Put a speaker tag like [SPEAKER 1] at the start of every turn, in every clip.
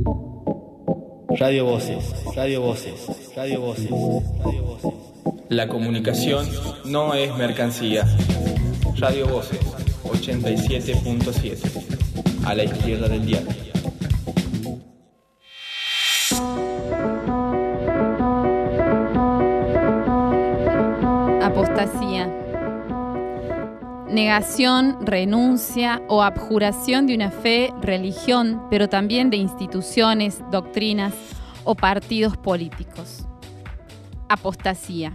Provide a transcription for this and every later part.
[SPEAKER 1] Radio Voces, Radio Voces, Radio Voces, Radio Voces.
[SPEAKER 2] La comunicación no es mercancía. Radio Voces, 87.7, a la izquierda del diario.
[SPEAKER 3] Apostasía. Negación, renuncia o abjuración de una fe, religión, pero también de instituciones, doctrinas o partidos políticos. Apostasía.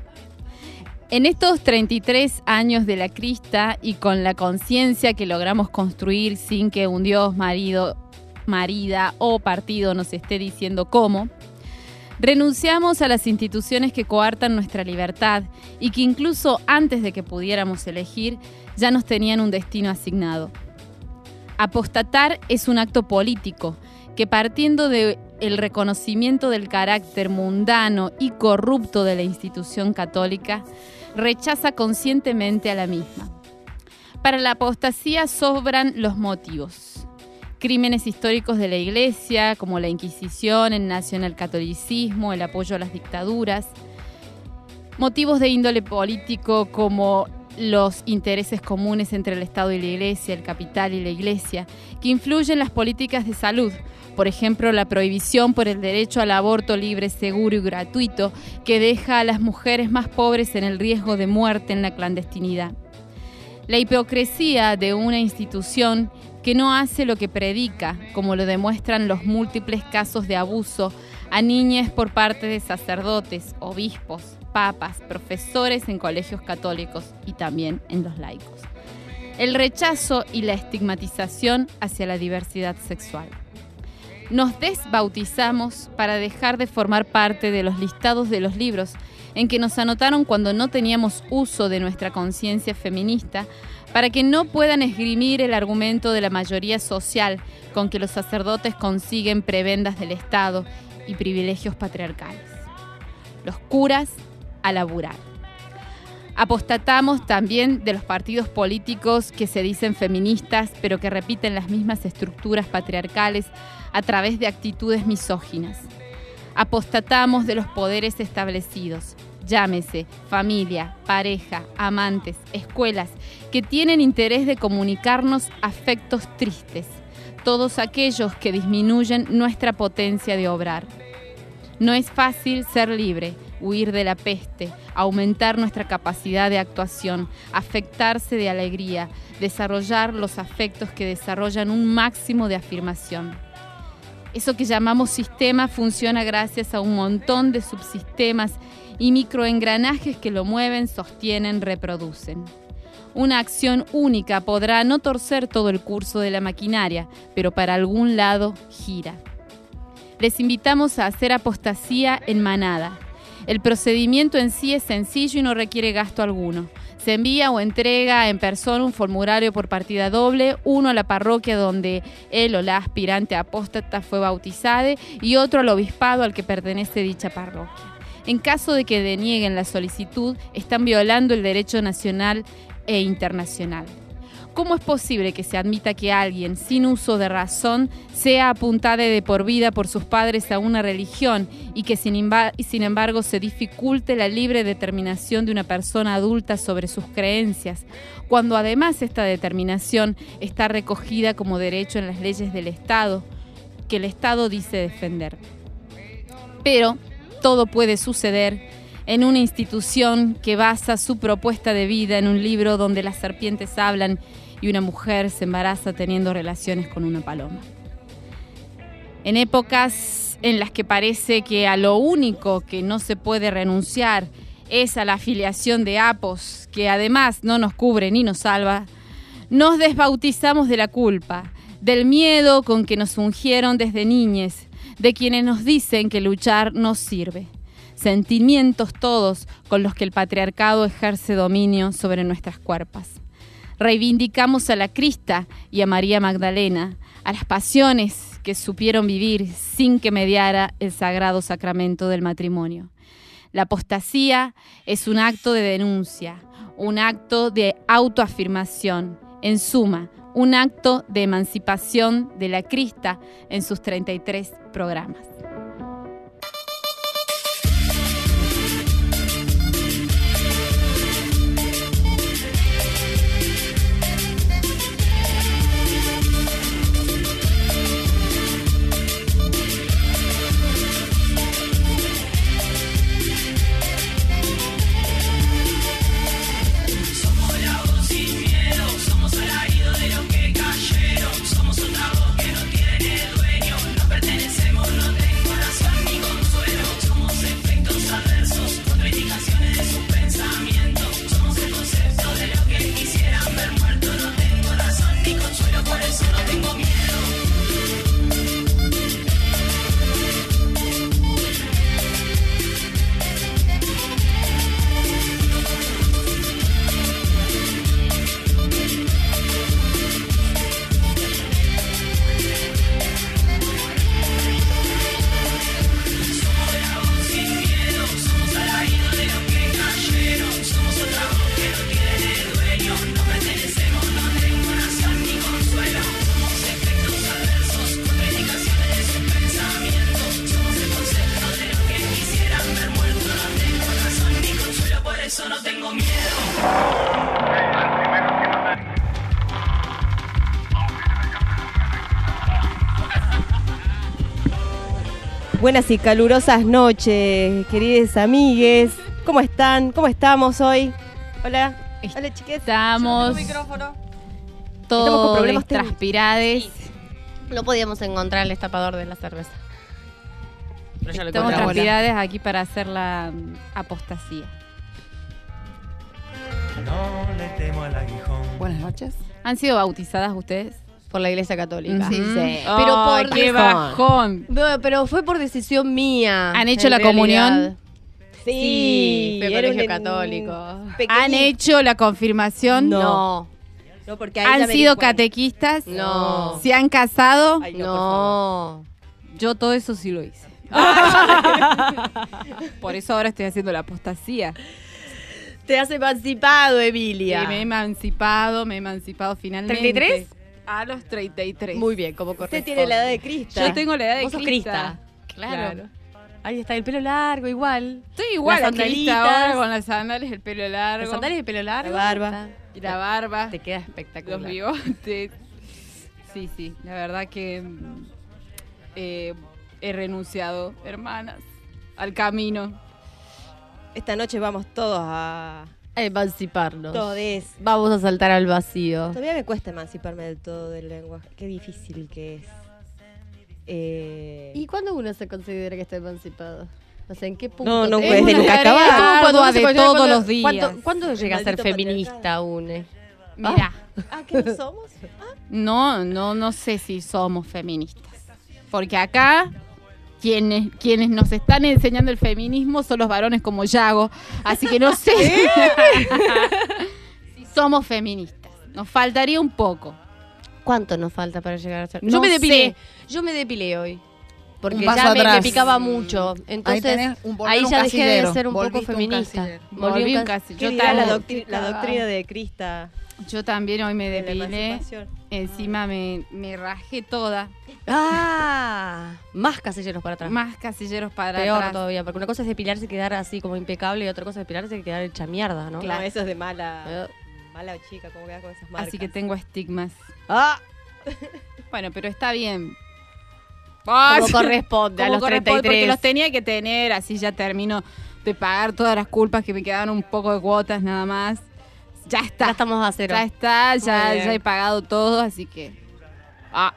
[SPEAKER 3] En estos 33 años de la Crista y con la conciencia que logramos construir sin que un Dios, marido, marida o partido nos esté diciendo cómo, renunciamos a las instituciones que coartan nuestra libertad y que incluso antes de que pudiéramos elegir ya nos tenían un destino asignado. Apostatar es un acto político que, partiendo del reconocimiento del carácter mundano y corrupto de la institución católica, rechaza conscientemente a la misma. Para la apostasía sobran los motivos. Crímenes históricos de la Iglesia, como la Inquisición, el nacionalcatolicismo, el apoyo a las dictaduras. Motivos de índole político, como los intereses comunes entre el Estado y la Iglesia, el capital y la Iglesia, que influyen en las políticas de salud. Por ejemplo, la prohibición por el derecho al aborto libre, seguro y gratuito, que deja a las mujeres más pobres en el riesgo de muerte en la clandestinidad. La hipocresía de una institución que no hace lo que predica, como lo demuestran los múltiples casos de abuso a niñas por parte de sacerdotes, obispos, papas, profesores en colegios católicos y también en los laicos. El rechazo y la estigmatización hacia la diversidad sexual. Nos desbautizamos para dejar de formar parte de los listados de los libros en que nos anotaron cuando no teníamos uso de nuestra conciencia feminista, para que no puedan esgrimir el argumento de la mayoría social con que los sacerdotes consiguen prebendas del Estado y privilegios patriarcales. Los curas a laburar. Apostatamos también de los partidos políticos que se dicen feministas, pero que repiten las mismas estructuras patriarcales a través de actitudes misóginas. Apostatamos de los poderes establecidos, llámese familia, pareja, amantes, escuelas, que tienen interés de comunicarnos afectos tristes, todos aquellos que disminuyen nuestra potencia de obrar. No es fácil ser libre, huir de la peste, aumentar nuestra capacidad de actuación, afectarse de alegría, desarrollar los afectos que desarrollan un máximo de afirmación. Eso que llamamos sistema funciona gracias a un montón de subsistemas y microengranajes que lo mueven, sostienen, reproducen. Una acción única podrá no torcer todo el curso de la maquinaria, pero para algún lado gira. Les invitamos a hacer apostasía en manada. El procedimiento en sí es sencillo y no requiere gasto alguno. Se envía o entrega en persona un formulario por partida doble, uno a la parroquia donde él o la aspirante apóstata fue bautizada y otro al obispado al que pertenece dicha parroquia. En caso de que denieguen la solicitud, están violando el derecho nacional e internacional. ¿Cómo es posible que se admita que alguien sin uso de razón sea apuntado de por vida por sus padres a una religión y que sin embargo se dificulte la libre determinación de una persona adulta sobre sus creencias, cuando además esta determinación está recogida como derecho en las leyes del Estado, que el Estado dice defender? Pero todo puede suceder en una institución que basa su propuesta de vida en un libro donde las serpientes hablan y una mujer se embaraza teniendo relaciones con una paloma. En épocas en las que parece que a lo único que no se puede renunciar es a la afiliación de apos, que además no nos cubre ni nos salva, nos desbautizamos de la culpa, del miedo con que nos ungieron desde niñes, de quienes nos dicen que luchar no sirve. Sentimientos todos con los que el patriarcado ejerce dominio sobre nuestras cuerpos. Reivindicamos a la Crista y a María Magdalena, a las pasiones que supieron vivir sin que mediara el sagrado sacramento del matrimonio. La apostasía es un acto de denuncia, un acto de autoafirmación, en suma, un acto de emancipación de la crista en sus 33 programas.
[SPEAKER 4] Buenas y calurosas noches, queridos amigues. ¿Cómo están? ¿Cómo estamos hoy? Hola. Hola, chiques.
[SPEAKER 3] Estamos
[SPEAKER 4] Estamos
[SPEAKER 3] todos
[SPEAKER 4] con problemas técnicos.
[SPEAKER 3] transpirades.
[SPEAKER 5] No podíamos encontrar el destapador de la cerveza. Pero ya lo
[SPEAKER 3] Estamos
[SPEAKER 5] encontramos.
[SPEAKER 3] transpirades aquí para hacer la apostasía.
[SPEAKER 6] No le temo al aguijón.
[SPEAKER 7] Buenas noches.
[SPEAKER 3] ¿Han sido bautizadas ustedes?
[SPEAKER 5] Por la Iglesia Católica.
[SPEAKER 3] Ujú.
[SPEAKER 5] Pero
[SPEAKER 3] Ay,
[SPEAKER 5] por
[SPEAKER 3] qué bajón.
[SPEAKER 5] No, pero fue por decisión mía.
[SPEAKER 3] ¿Han hecho
[SPEAKER 5] en
[SPEAKER 3] la
[SPEAKER 5] realidad.
[SPEAKER 3] comunión?
[SPEAKER 5] Sí, fue
[SPEAKER 4] era
[SPEAKER 5] colegio
[SPEAKER 4] un
[SPEAKER 5] católico.
[SPEAKER 4] pequeño-
[SPEAKER 3] ¿Han hecho la confirmación?
[SPEAKER 5] No.
[SPEAKER 4] No, porque ahí ya
[SPEAKER 3] ¿Han
[SPEAKER 4] me
[SPEAKER 3] sido
[SPEAKER 4] di cuenta.
[SPEAKER 3] catequistas?
[SPEAKER 5] No.
[SPEAKER 3] ¿Se han casado?
[SPEAKER 4] Ay, no, por
[SPEAKER 5] No.
[SPEAKER 3] Yo todo eso sí lo hice. Por eso ahora estoy haciendo la apostasía.
[SPEAKER 5] Te has emancipado, Emilia.
[SPEAKER 3] Y me he emancipado finalmente.
[SPEAKER 5] ¿33?
[SPEAKER 3] A los 33.
[SPEAKER 5] Muy bien, como
[SPEAKER 4] favor.
[SPEAKER 5] corresponde.
[SPEAKER 4] Usted tiene la edad de Cristo.
[SPEAKER 3] Yo tengo la edad de
[SPEAKER 5] Vos sos
[SPEAKER 3] Crista.
[SPEAKER 5] Crista. Claro. Ahí está, el pelo largo, igual.
[SPEAKER 3] Estoy igual
[SPEAKER 5] Las
[SPEAKER 3] a Crista
[SPEAKER 5] sandalitas.
[SPEAKER 3] ahora con las sandalias, el pelo largo.
[SPEAKER 5] Las sandalias de pelo largo.
[SPEAKER 4] La barba.
[SPEAKER 3] Y la barba.
[SPEAKER 5] Te queda
[SPEAKER 3] Los
[SPEAKER 5] espectacular.
[SPEAKER 3] bigotes. Sí, la verdad que he renunciado, hermanas, al camino.
[SPEAKER 4] Esta noche vamos todos a...
[SPEAKER 5] A emanciparnos.
[SPEAKER 4] Todes.
[SPEAKER 5] Vamos a saltar al vacío.
[SPEAKER 4] Todavía me cuesta emanciparme del todo del lenguaje. Qué difícil que es.
[SPEAKER 5] ¿Y cuándo uno se considera que está emancipado? O sea, ¿en qué punto?
[SPEAKER 4] No, no
[SPEAKER 5] te-
[SPEAKER 4] puedes de nunca
[SPEAKER 3] tarea
[SPEAKER 4] acabar.
[SPEAKER 5] ¿Cómo cuando uno se
[SPEAKER 3] de
[SPEAKER 5] considera
[SPEAKER 3] todos
[SPEAKER 5] cuando-
[SPEAKER 3] los días.
[SPEAKER 5] ¿Cuándo llega a ser
[SPEAKER 4] maldito
[SPEAKER 5] feminista une?
[SPEAKER 3] Mira,
[SPEAKER 4] Ah, ¿qué no somos?
[SPEAKER 3] no sé si somos feministas. Porque acá quienes nos están enseñando el feminismo son los varones como Yago. Así que no sé si somos feministas. Nos faltaría un poco.
[SPEAKER 5] ¿Cuánto nos falta para llegar a ser?
[SPEAKER 3] No
[SPEAKER 5] Yo me depilé.
[SPEAKER 3] sé.
[SPEAKER 5] Yo me depilé hoy. Porque
[SPEAKER 7] Un paso
[SPEAKER 5] ya me
[SPEAKER 7] atrás.
[SPEAKER 5] picaba mucho.
[SPEAKER 7] Ahí
[SPEAKER 5] Entonces,
[SPEAKER 7] tenés
[SPEAKER 5] ahí ya dejé de ser un poco
[SPEAKER 7] Volviste
[SPEAKER 5] feminista.
[SPEAKER 7] casillero.
[SPEAKER 3] Volví un
[SPEAKER 5] cas-
[SPEAKER 3] casi.
[SPEAKER 4] ¿Qué
[SPEAKER 3] Yo,
[SPEAKER 4] dirá la,
[SPEAKER 3] también,
[SPEAKER 4] la doctrina de Crista
[SPEAKER 3] yo también hoy me
[SPEAKER 4] de la
[SPEAKER 3] depilé.
[SPEAKER 4] emancipación?
[SPEAKER 3] Encima me rajé toda.
[SPEAKER 5] Ah, más casilleros para atrás.
[SPEAKER 3] Más casilleros para
[SPEAKER 5] Peor
[SPEAKER 3] atrás.
[SPEAKER 5] todavía, porque una cosa es depilarse y quedar así como impecable y otra cosa es depilarse y quedar hecha mierda, ¿no?
[SPEAKER 4] No, eso es de mala
[SPEAKER 5] Eh.
[SPEAKER 4] chica, como veas con esas marcas.
[SPEAKER 3] Así que tengo estigmas.
[SPEAKER 5] Ah,
[SPEAKER 3] Bueno, pero está bien.
[SPEAKER 5] como corresponde a
[SPEAKER 3] Como
[SPEAKER 5] los
[SPEAKER 3] corresponde,
[SPEAKER 5] 33.
[SPEAKER 3] porque los tenía que tener, así ya termino de pagar todas las culpas que me quedaban un poco de cuotas nada más. Ya está.
[SPEAKER 5] Ya estamos a cero.
[SPEAKER 3] Ya está,
[SPEAKER 5] Muy bien.
[SPEAKER 3] ya he pagado todo, así que... Ah,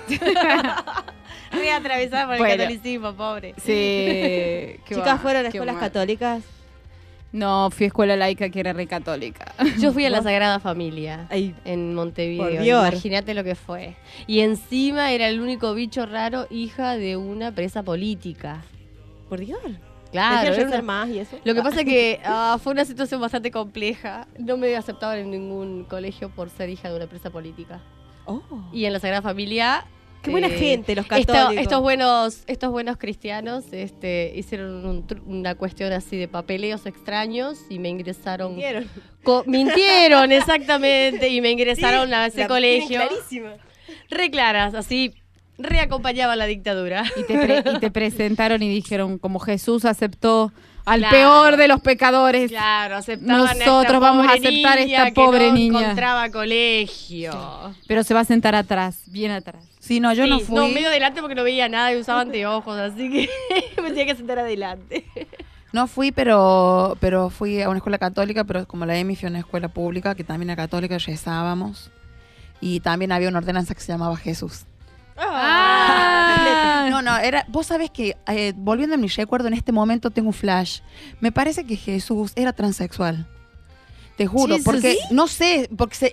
[SPEAKER 5] Muy atravesada por
[SPEAKER 3] Bueno.
[SPEAKER 5] el catolicismo, pobre.
[SPEAKER 3] sí. qué
[SPEAKER 4] Chicas,
[SPEAKER 3] va,
[SPEAKER 4] ¿fueron a
[SPEAKER 3] qué
[SPEAKER 4] escuelas
[SPEAKER 3] mal.
[SPEAKER 4] católicas?
[SPEAKER 3] No, fui a escuela laica que era re católica.
[SPEAKER 5] Yo fui a la Sagrada Familia
[SPEAKER 4] Ay,
[SPEAKER 5] en Montevideo.
[SPEAKER 4] Por Dios.
[SPEAKER 5] Imagínate lo que fue. Y encima era el único bicho raro, hija de una presa política.
[SPEAKER 4] por Dios.
[SPEAKER 5] Claro.
[SPEAKER 4] Decían
[SPEAKER 5] era
[SPEAKER 4] ser
[SPEAKER 5] una-
[SPEAKER 4] más y eso.
[SPEAKER 5] Lo que pasa es que fue una situación bastante compleja. No me aceptaban en ningún colegio por ser hija de una presa política.
[SPEAKER 4] Oh.
[SPEAKER 5] Y en la Sagrada Familia
[SPEAKER 4] Qué buena gente los católicos.
[SPEAKER 5] Estos buenos cristianos hicieron una cuestión así de papeleos extraños y me ingresaron. Mintieron, exactamente, y me ingresaron a ese colegio.
[SPEAKER 4] Clarísima.
[SPEAKER 5] Re claras, así reacompañaba la dictadura.
[SPEAKER 3] Y te presentaron y dijeron, como Jesús aceptó al peor de los pecadores,
[SPEAKER 5] claro, aceptaban
[SPEAKER 3] nosotros vamos a aceptar a esta pobre niña.
[SPEAKER 5] No encontraba colegio.
[SPEAKER 3] Sí. Pero se va a sentar atrás, bien atrás.
[SPEAKER 7] Sí, no, yo no fui.
[SPEAKER 5] No, medio adelante porque no veía nada y usaba anteojos, así que me tenía que sentar adelante.
[SPEAKER 7] No fui, pero fui a una escuela católica, pero como la Emi fue a una escuela pública, que también era católica, rezábamos. Y también había una ordenanza que se llamaba Jesús. Vos sabés que, volviendo a mi recuerdo, en este momento tengo un flash. Me parece que Jesús era transexual. Te juro,
[SPEAKER 3] ¿Sí?
[SPEAKER 7] porque
[SPEAKER 3] ¿Sí?
[SPEAKER 7] no sé, porque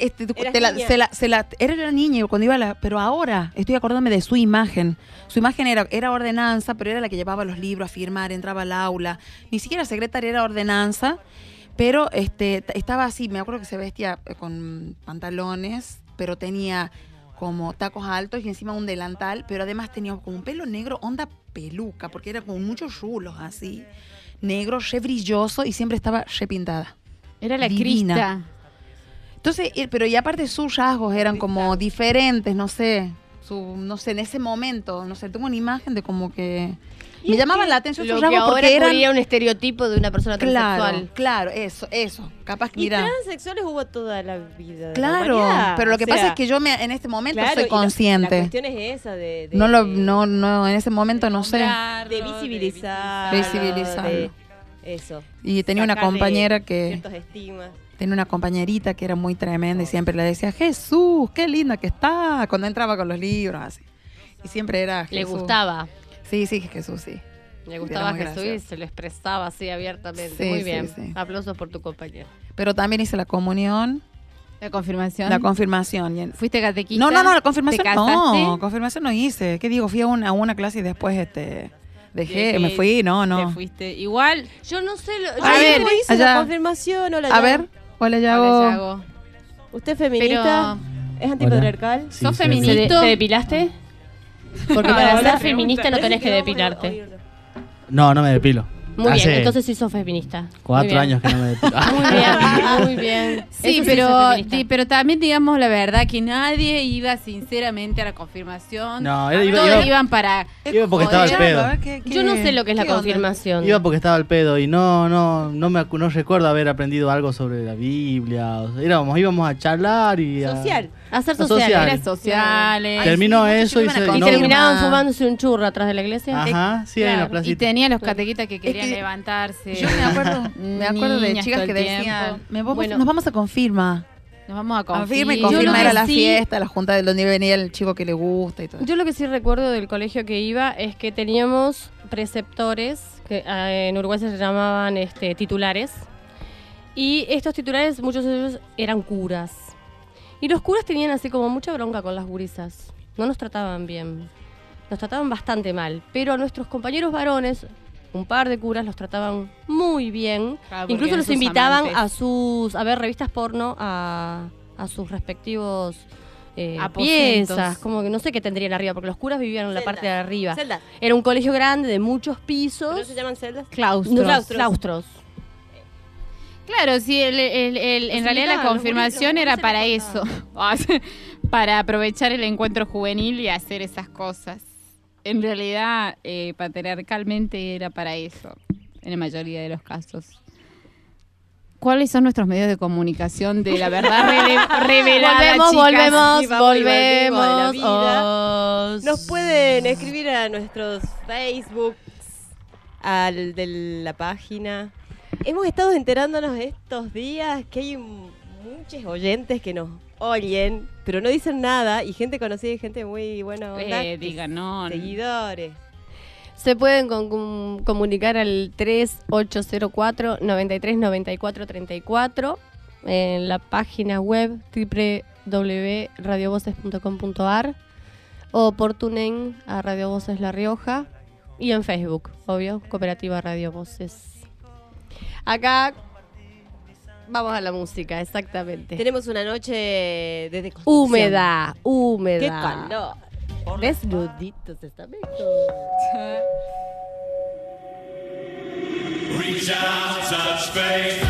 [SPEAKER 7] era una niña cuando iba pero ahora estoy acordándome de su imagen. Su imagen era ordenanza, pero era la que llevaba los libros a firmar, entraba al aula. Ni siquiera secretaria, era ordenanza, pero estaba así, me acuerdo que se vestía con pantalones, pero tenía como tacos altos y encima un delantal, pero además tenía como un pelo negro, onda peluca, porque era con muchos rulos así, negro, re brilloso y siempre estaba repintada.
[SPEAKER 3] Era la
[SPEAKER 7] Divina.
[SPEAKER 3] Crista.
[SPEAKER 7] Entonces, pero y aparte sus rasgos eran como diferentes, no sé, en ese momento, no sé, tengo una imagen de como que me llamaban la atención sus
[SPEAKER 5] Lo que
[SPEAKER 7] rasgos
[SPEAKER 5] ahora
[SPEAKER 7] porque eran
[SPEAKER 5] sería un estereotipo de una persona transexual.
[SPEAKER 7] Claro, eso, capaz que
[SPEAKER 4] Y
[SPEAKER 7] mira.
[SPEAKER 4] transexuales hubo toda la vida. de la
[SPEAKER 7] Claro,
[SPEAKER 4] humanidad.
[SPEAKER 7] pero lo que
[SPEAKER 4] O sea,
[SPEAKER 7] pasa es que yo en este momento
[SPEAKER 4] claro,
[SPEAKER 7] soy
[SPEAKER 4] y
[SPEAKER 7] consciente.
[SPEAKER 4] La cuestión es esa de
[SPEAKER 7] No, en ese momento no sé.
[SPEAKER 4] de visibilizar.
[SPEAKER 7] Visibilizarlo.
[SPEAKER 4] Eso.
[SPEAKER 7] Y tenía una
[SPEAKER 4] Sacarle
[SPEAKER 7] compañera que
[SPEAKER 4] ciertos estigmas.
[SPEAKER 7] tenía una compañerita que era muy tremenda y siempre le decía, Jesús, qué linda que está, cuando entraba con los libros, así. Y siempre era Jesús.
[SPEAKER 5] Le gustaba.
[SPEAKER 7] Sí, Jesús, sí.
[SPEAKER 5] Le gustaba
[SPEAKER 7] muy
[SPEAKER 5] Jesús y
[SPEAKER 7] gracioso.
[SPEAKER 5] se lo expresaba así abiertamente.
[SPEAKER 7] Sí,
[SPEAKER 5] Muy
[SPEAKER 7] sí,
[SPEAKER 5] bien.
[SPEAKER 7] sí.
[SPEAKER 5] Aplausos por tu compañero.
[SPEAKER 7] Pero también hice la comunión,
[SPEAKER 3] La confirmación.
[SPEAKER 7] la confirmación.
[SPEAKER 3] ¿Fuiste catequista?
[SPEAKER 7] No, la confirmación
[SPEAKER 3] ¿Te casaste?
[SPEAKER 7] no, confirmación no hice. ¿Qué digo? Fui a una clase y después dejé, me fui,
[SPEAKER 3] Te fuiste. Igual.
[SPEAKER 5] Yo no sé.
[SPEAKER 3] A ver,
[SPEAKER 4] ¿cómo hizo
[SPEAKER 7] allá.
[SPEAKER 4] la confirmación o la
[SPEAKER 7] A ver, hola, Yago.
[SPEAKER 3] Hola, Yago.
[SPEAKER 4] ¿Usted es feminista? ¿Es antipatriarcal?
[SPEAKER 1] Sí,
[SPEAKER 3] ¿Sos
[SPEAKER 1] soy
[SPEAKER 3] feminista?
[SPEAKER 5] ¿Te depilaste? Porque
[SPEAKER 3] No,
[SPEAKER 5] para
[SPEAKER 3] la
[SPEAKER 5] ser
[SPEAKER 3] pregunta.
[SPEAKER 5] feminista no tenés que
[SPEAKER 4] Parece
[SPEAKER 5] depilarte.
[SPEAKER 4] vamos a oírlo.
[SPEAKER 1] No me depilo.
[SPEAKER 5] Muy
[SPEAKER 1] Hace
[SPEAKER 5] bien, entonces sí sos feminista.
[SPEAKER 1] 4 años que no me depilo.
[SPEAKER 5] Muy bien, muy bien.
[SPEAKER 3] Sí,
[SPEAKER 5] Eso
[SPEAKER 3] pero,
[SPEAKER 5] sos feminista.
[SPEAKER 3] pero también digamos la verdad que nadie iba sinceramente a la confirmación.
[SPEAKER 1] No,
[SPEAKER 3] Todos iban para...
[SPEAKER 1] iba porque estaba al
[SPEAKER 3] Joder.
[SPEAKER 1] pedo.
[SPEAKER 7] A ver, ¿qué-
[SPEAKER 5] Yo no sé lo que es la
[SPEAKER 7] qué onda?
[SPEAKER 5] confirmación.
[SPEAKER 1] Iba porque estaba al pedo y no recuerdo haber aprendido algo sobre la Biblia. O sea, íbamos a charlar y a...
[SPEAKER 4] Social.
[SPEAKER 5] Hacer
[SPEAKER 1] Social.
[SPEAKER 5] social.
[SPEAKER 3] Era sociales.
[SPEAKER 7] Ay,
[SPEAKER 1] Terminó
[SPEAKER 7] sí,
[SPEAKER 1] eso y
[SPEAKER 7] iban a
[SPEAKER 1] se...
[SPEAKER 5] Y
[SPEAKER 7] confirmar.
[SPEAKER 5] terminaban fumándose un churro atrás de la iglesia.
[SPEAKER 1] Ajá, sí, hay
[SPEAKER 5] Claro.
[SPEAKER 1] una
[SPEAKER 3] Y
[SPEAKER 1] placita.
[SPEAKER 3] tenía los catequitas que querían
[SPEAKER 7] que
[SPEAKER 3] levantarse.
[SPEAKER 7] Yo me acuerdo de
[SPEAKER 3] Niñas
[SPEAKER 7] chicas
[SPEAKER 3] todo
[SPEAKER 7] que
[SPEAKER 3] el
[SPEAKER 7] decían,
[SPEAKER 3] tiempo.
[SPEAKER 5] Bueno.
[SPEAKER 7] nos vamos a confirma.
[SPEAKER 3] Nos vamos a
[SPEAKER 7] Confirma y
[SPEAKER 3] confirmar.
[SPEAKER 7] confirma
[SPEAKER 5] Yo
[SPEAKER 7] era
[SPEAKER 5] lo
[SPEAKER 7] la
[SPEAKER 5] que sí-
[SPEAKER 7] fiesta, la junta de donde venía el chico que le gusta y todo.
[SPEAKER 5] Yo lo que sí recuerdo del colegio que iba es que teníamos preceptores, que en Uruguay se llamaban titulares, y estos titulares, muchos de ellos eran curas. Y los curas tenían así como mucha bronca con las gurisas. No nos trataban bien. Nos trataban bastante mal. Pero a nuestros compañeros varones, un par de curas los trataban muy bien.
[SPEAKER 3] Claro, porque
[SPEAKER 5] Incluso
[SPEAKER 3] eran
[SPEAKER 5] los
[SPEAKER 3] sus
[SPEAKER 5] invitaban
[SPEAKER 3] amantes.
[SPEAKER 5] a ver revistas porno a sus respectivos
[SPEAKER 3] Aposentos.
[SPEAKER 5] piezas. Como que no sé qué tendrían arriba, porque los curas vivían en la
[SPEAKER 4] Celdas.
[SPEAKER 5] parte de arriba.
[SPEAKER 4] Celdas.
[SPEAKER 5] Era un colegio grande de muchos
[SPEAKER 4] ¿No
[SPEAKER 5] pisos.
[SPEAKER 4] se llaman celdas?
[SPEAKER 3] Claustros.
[SPEAKER 5] Claustros.
[SPEAKER 3] Claro, sí, en realidad la
[SPEAKER 5] invitaban,
[SPEAKER 3] confirmación
[SPEAKER 5] los
[SPEAKER 3] era
[SPEAKER 5] gurises
[SPEAKER 3] para
[SPEAKER 5] los
[SPEAKER 3] eso. Para aprovechar el encuentro juvenil y hacer esas cosas. En realidad, patriarcalmente era para eso, en la mayoría de los casos. ¿Cuáles son nuestros medios de comunicación de la verdad revelada, chicas?
[SPEAKER 5] Volvemos
[SPEAKER 4] Sí, vamos y volvemos de la
[SPEAKER 5] volvemos.
[SPEAKER 4] Nos pueden escribir a nuestros Facebooks, al de la página. Hemos estado enterándonos estos días que hay muchos oyentes que nos oyen, pero no dicen nada, y gente conocida y gente muy buena onda. que
[SPEAKER 3] Digan, no.
[SPEAKER 4] Seguidores.
[SPEAKER 5] Se pueden comunicar al 3804 93 94 34 en la página web www.radiovoces.com.ar o por TuneIn a Radio Voces La Rioja y en Facebook, obvio, Cooperativa Radio Voces. Acá vamos a la música, exactamente.
[SPEAKER 4] Tenemos una noche de deconstrucción.
[SPEAKER 5] Húmeda.
[SPEAKER 4] ¡Qué calor! Desnuditos estamentos.
[SPEAKER 8] Reach out, touch faith.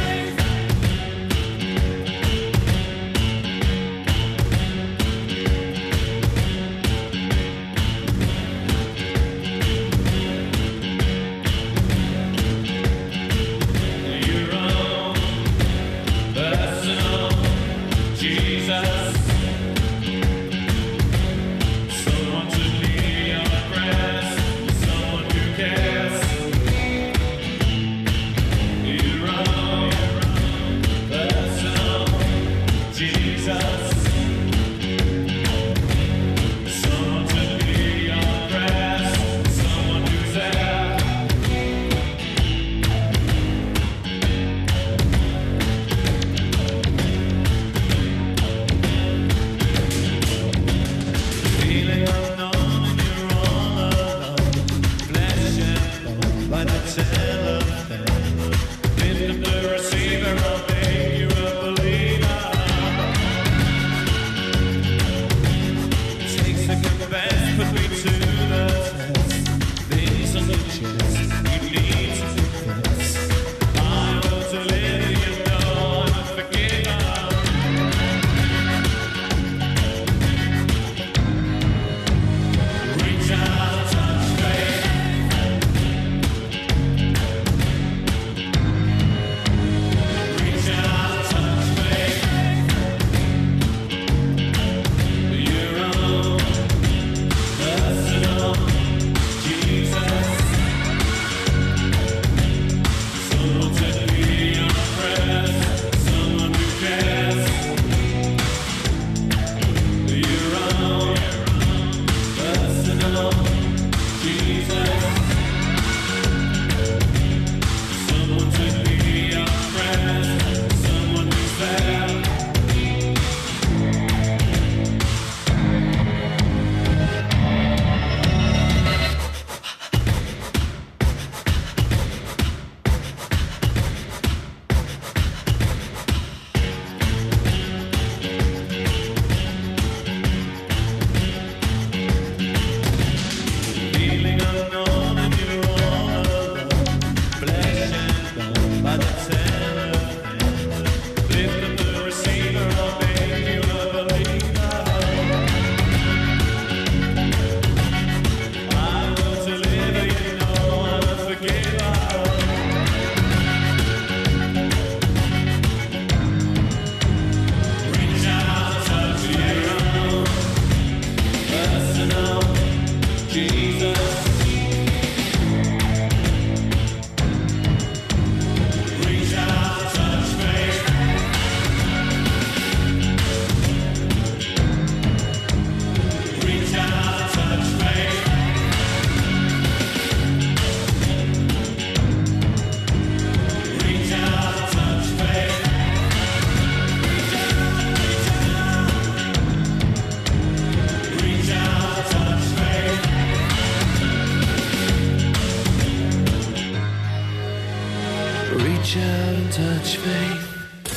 [SPEAKER 9] Reach out and touch faith.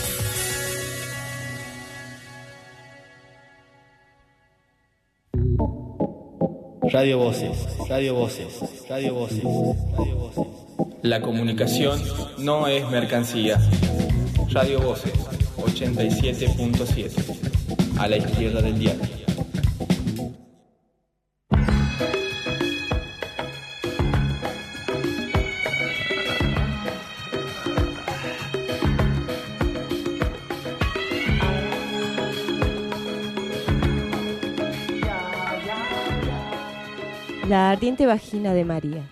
[SPEAKER 2] Radio Voces, Radio Voces, Radio Voces, Radio Voces. La comunicación no es mercancía. Radio Voces, 87.7, a la izquierda del diario.
[SPEAKER 4] La ardiente vagina de María.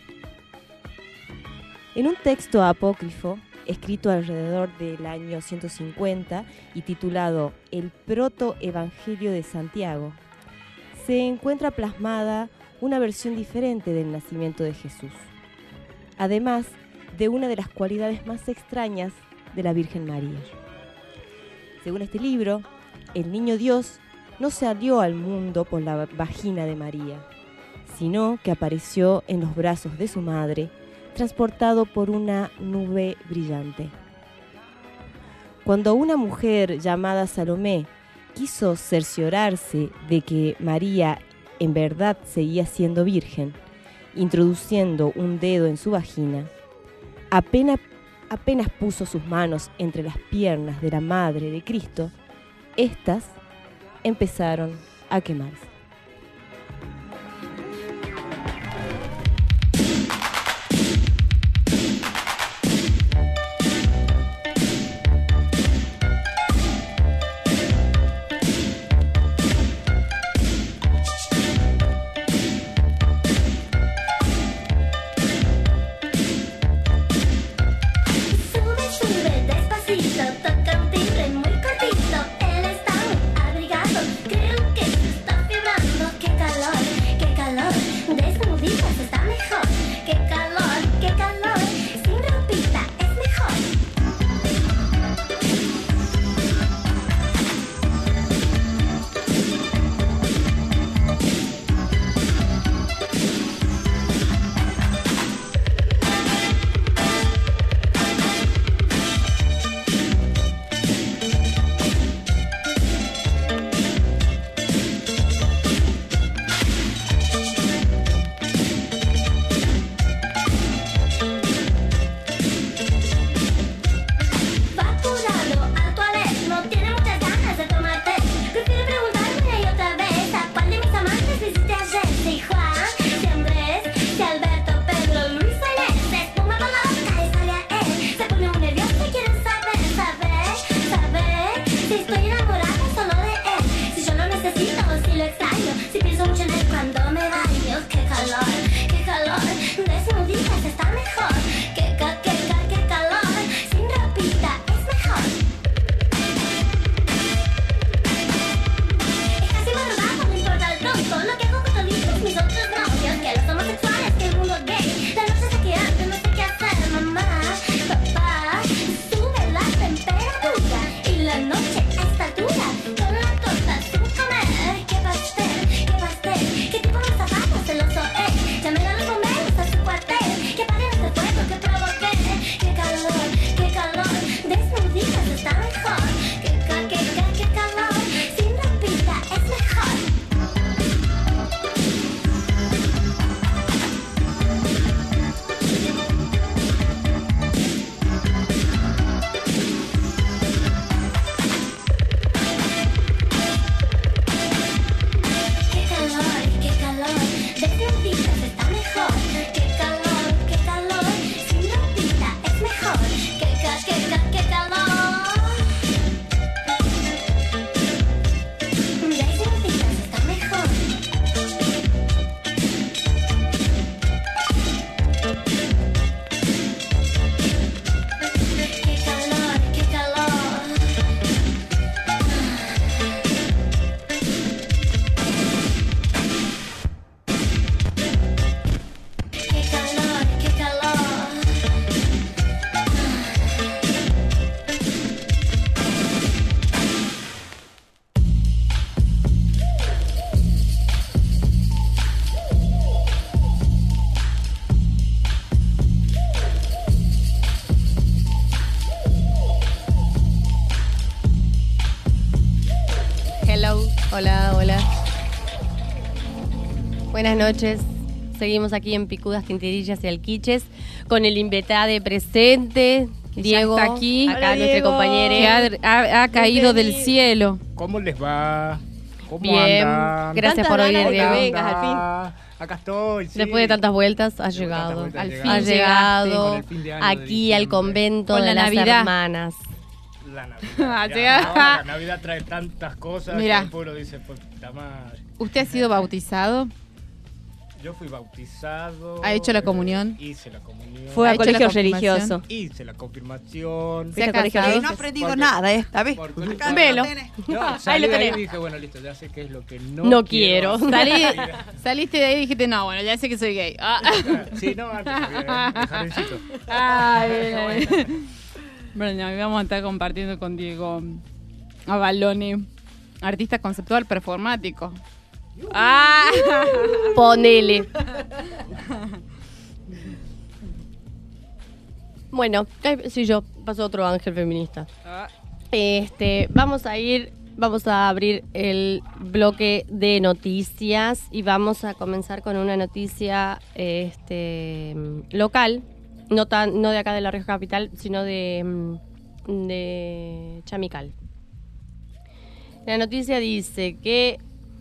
[SPEAKER 4] En un texto apócrifo, escrito alrededor del año 150 y titulado El Proto-Evangelio de Santiago, se encuentra plasmada una versión diferente del nacimiento de Jesús, además de una de las cualidades más extrañas de la Virgen María. Según este libro, el niño Dios no salió al mundo por la vagina de María, sino que apareció en los brazos de su madre, transportado por una nube brillante. Cuando una mujer llamada Salomé quiso cerciorarse de que María en verdad seguía siendo virgen, introduciendo un dedo en su vagina, apenas puso sus manos entre las piernas de la Madre de Cristo, éstas empezaron a quemarse.
[SPEAKER 5] Hola. Buenas noches. Seguimos aquí en Picudas, Tintirillas y Alquiches con el invitado presente, Diego.
[SPEAKER 3] Ya está aquí.
[SPEAKER 5] Acá
[SPEAKER 4] Hola,
[SPEAKER 5] nuestro
[SPEAKER 4] Diego.
[SPEAKER 5] compañero.
[SPEAKER 3] Que ha caído del cielo.
[SPEAKER 10] ¿Cómo les va? ¿Cómo
[SPEAKER 5] Bien,
[SPEAKER 10] andan?
[SPEAKER 5] gracias por
[SPEAKER 4] Tantas
[SPEAKER 5] venir,
[SPEAKER 4] ganas de que
[SPEAKER 5] Diego.
[SPEAKER 4] vengas, al
[SPEAKER 10] Acá estoy, sí.
[SPEAKER 5] Después de tantas vueltas, has
[SPEAKER 10] Después de tantas
[SPEAKER 5] llegado.
[SPEAKER 10] vueltas,
[SPEAKER 3] Al
[SPEAKER 10] llegaste.
[SPEAKER 3] fin
[SPEAKER 5] Has
[SPEAKER 3] llegaste.
[SPEAKER 5] llegado
[SPEAKER 10] Con el fin de año de
[SPEAKER 5] aquí al
[SPEAKER 10] diciembre.
[SPEAKER 5] convento
[SPEAKER 3] Con
[SPEAKER 5] de
[SPEAKER 3] la
[SPEAKER 5] las
[SPEAKER 3] Navidad.
[SPEAKER 5] hermanas.
[SPEAKER 10] La Navidad.
[SPEAKER 3] Ah,
[SPEAKER 10] ya,
[SPEAKER 3] llega.
[SPEAKER 10] no, la Navidad trae tantas cosas
[SPEAKER 3] Mirá.
[SPEAKER 10] que el pueblo dice, pues, puta madre.
[SPEAKER 3] ¿Usted ha sido bautizado?
[SPEAKER 10] Yo fui bautizado.
[SPEAKER 3] ¿Ha hecho la comunión?
[SPEAKER 10] Hice la comunión.
[SPEAKER 4] Fue
[SPEAKER 3] ¿Ha
[SPEAKER 4] a
[SPEAKER 3] hecho
[SPEAKER 4] colegio
[SPEAKER 3] la confirmación?
[SPEAKER 4] religioso.
[SPEAKER 10] Hice la confirmación.
[SPEAKER 3] ¿Se ha
[SPEAKER 4] colegio
[SPEAKER 3] casado?
[SPEAKER 7] Y no he aprendido
[SPEAKER 10] Porque-
[SPEAKER 7] nada esta vez.
[SPEAKER 10] porque-
[SPEAKER 7] Acá
[SPEAKER 3] Velo.
[SPEAKER 7] lo tenés.
[SPEAKER 10] No,
[SPEAKER 5] Ahí
[SPEAKER 10] salí
[SPEAKER 5] lo
[SPEAKER 10] de ahí y
[SPEAKER 5] tenés.
[SPEAKER 10] dije, bueno, listo, ya sé qué es lo que
[SPEAKER 5] No quiero.
[SPEAKER 3] Saliste de ahí y dijiste, no, bueno, ya sé que soy gay. Ah.
[SPEAKER 10] Sí, no, antes había de jovencito.
[SPEAKER 3] Ay, bueno, hoy vamos a estar compartiendo con Diego Avalone, artista conceptual performático. Ah.
[SPEAKER 5] Ponele. Bueno, sí, yo paso otro ángel feminista. Vamos a ir Vamos a abrir el bloque de noticias y vamos a comenzar con una noticia local, no de acá de La Rioja Capital, sino de Chamical. La noticia dice que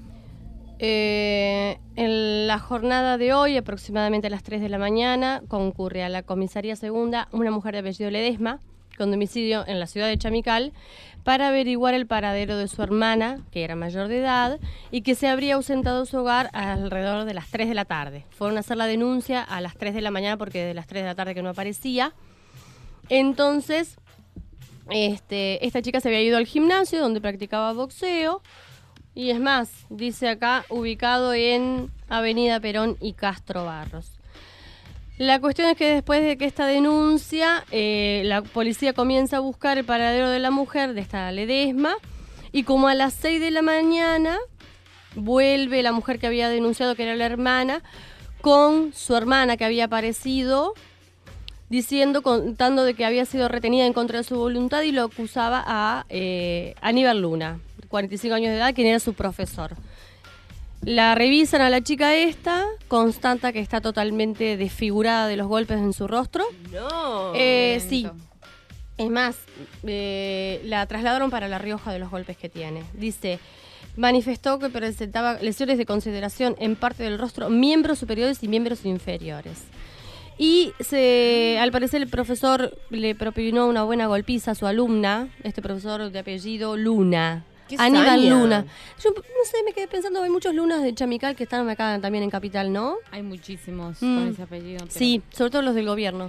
[SPEAKER 5] en la jornada de hoy, aproximadamente a las 3 de la mañana, concurre a la comisaría segunda una mujer de apellido Ledesma, con domicilio en la ciudad de Chamical, para averiguar el paradero de su hermana, que era mayor de edad, y que se habría ausentado de su hogar alrededor de las 3 de la tarde. Fueron a hacer la denuncia a las 3 de la mañana porque de las 3 de la tarde que no aparecía. Entonces, esta chica se había ido al gimnasio donde practicaba boxeo, y es más, dice acá, ubicado en Avenida Perón y Castro Barros. La cuestión es que después de que esta denuncia, la policía comienza a buscar el paradero de la mujer, de esta Ledesma, y como a las 6 de la mañana vuelve la mujer que había denunciado, que era la hermana, con su hermana que había aparecido, contando de que había sido retenida en contra de su voluntad, y lo acusaba a Aníbal Luna, 45 años de edad, quien era su profesor. La revisan a la chica esta, constata que está totalmente desfigurada de los golpes en su rostro.
[SPEAKER 4] No.
[SPEAKER 5] Sí. Es más, la trasladaron para La Rioja de los golpes que tiene. Dice, manifestó que presentaba lesiones de consideración en parte del rostro, miembros superiores y miembros inferiores. Y al parecer el profesor le propinó una buena golpiza a su alumna, este profesor de apellido Luna. Aníbal Luna. Yo no sé, me quedé pensando, hay muchos Lunas de Chamical que están acá también en Capital, ¿no?
[SPEAKER 3] Hay muchísimos con ese apellido. Pero...
[SPEAKER 5] Sí, sobre todo los del gobierno.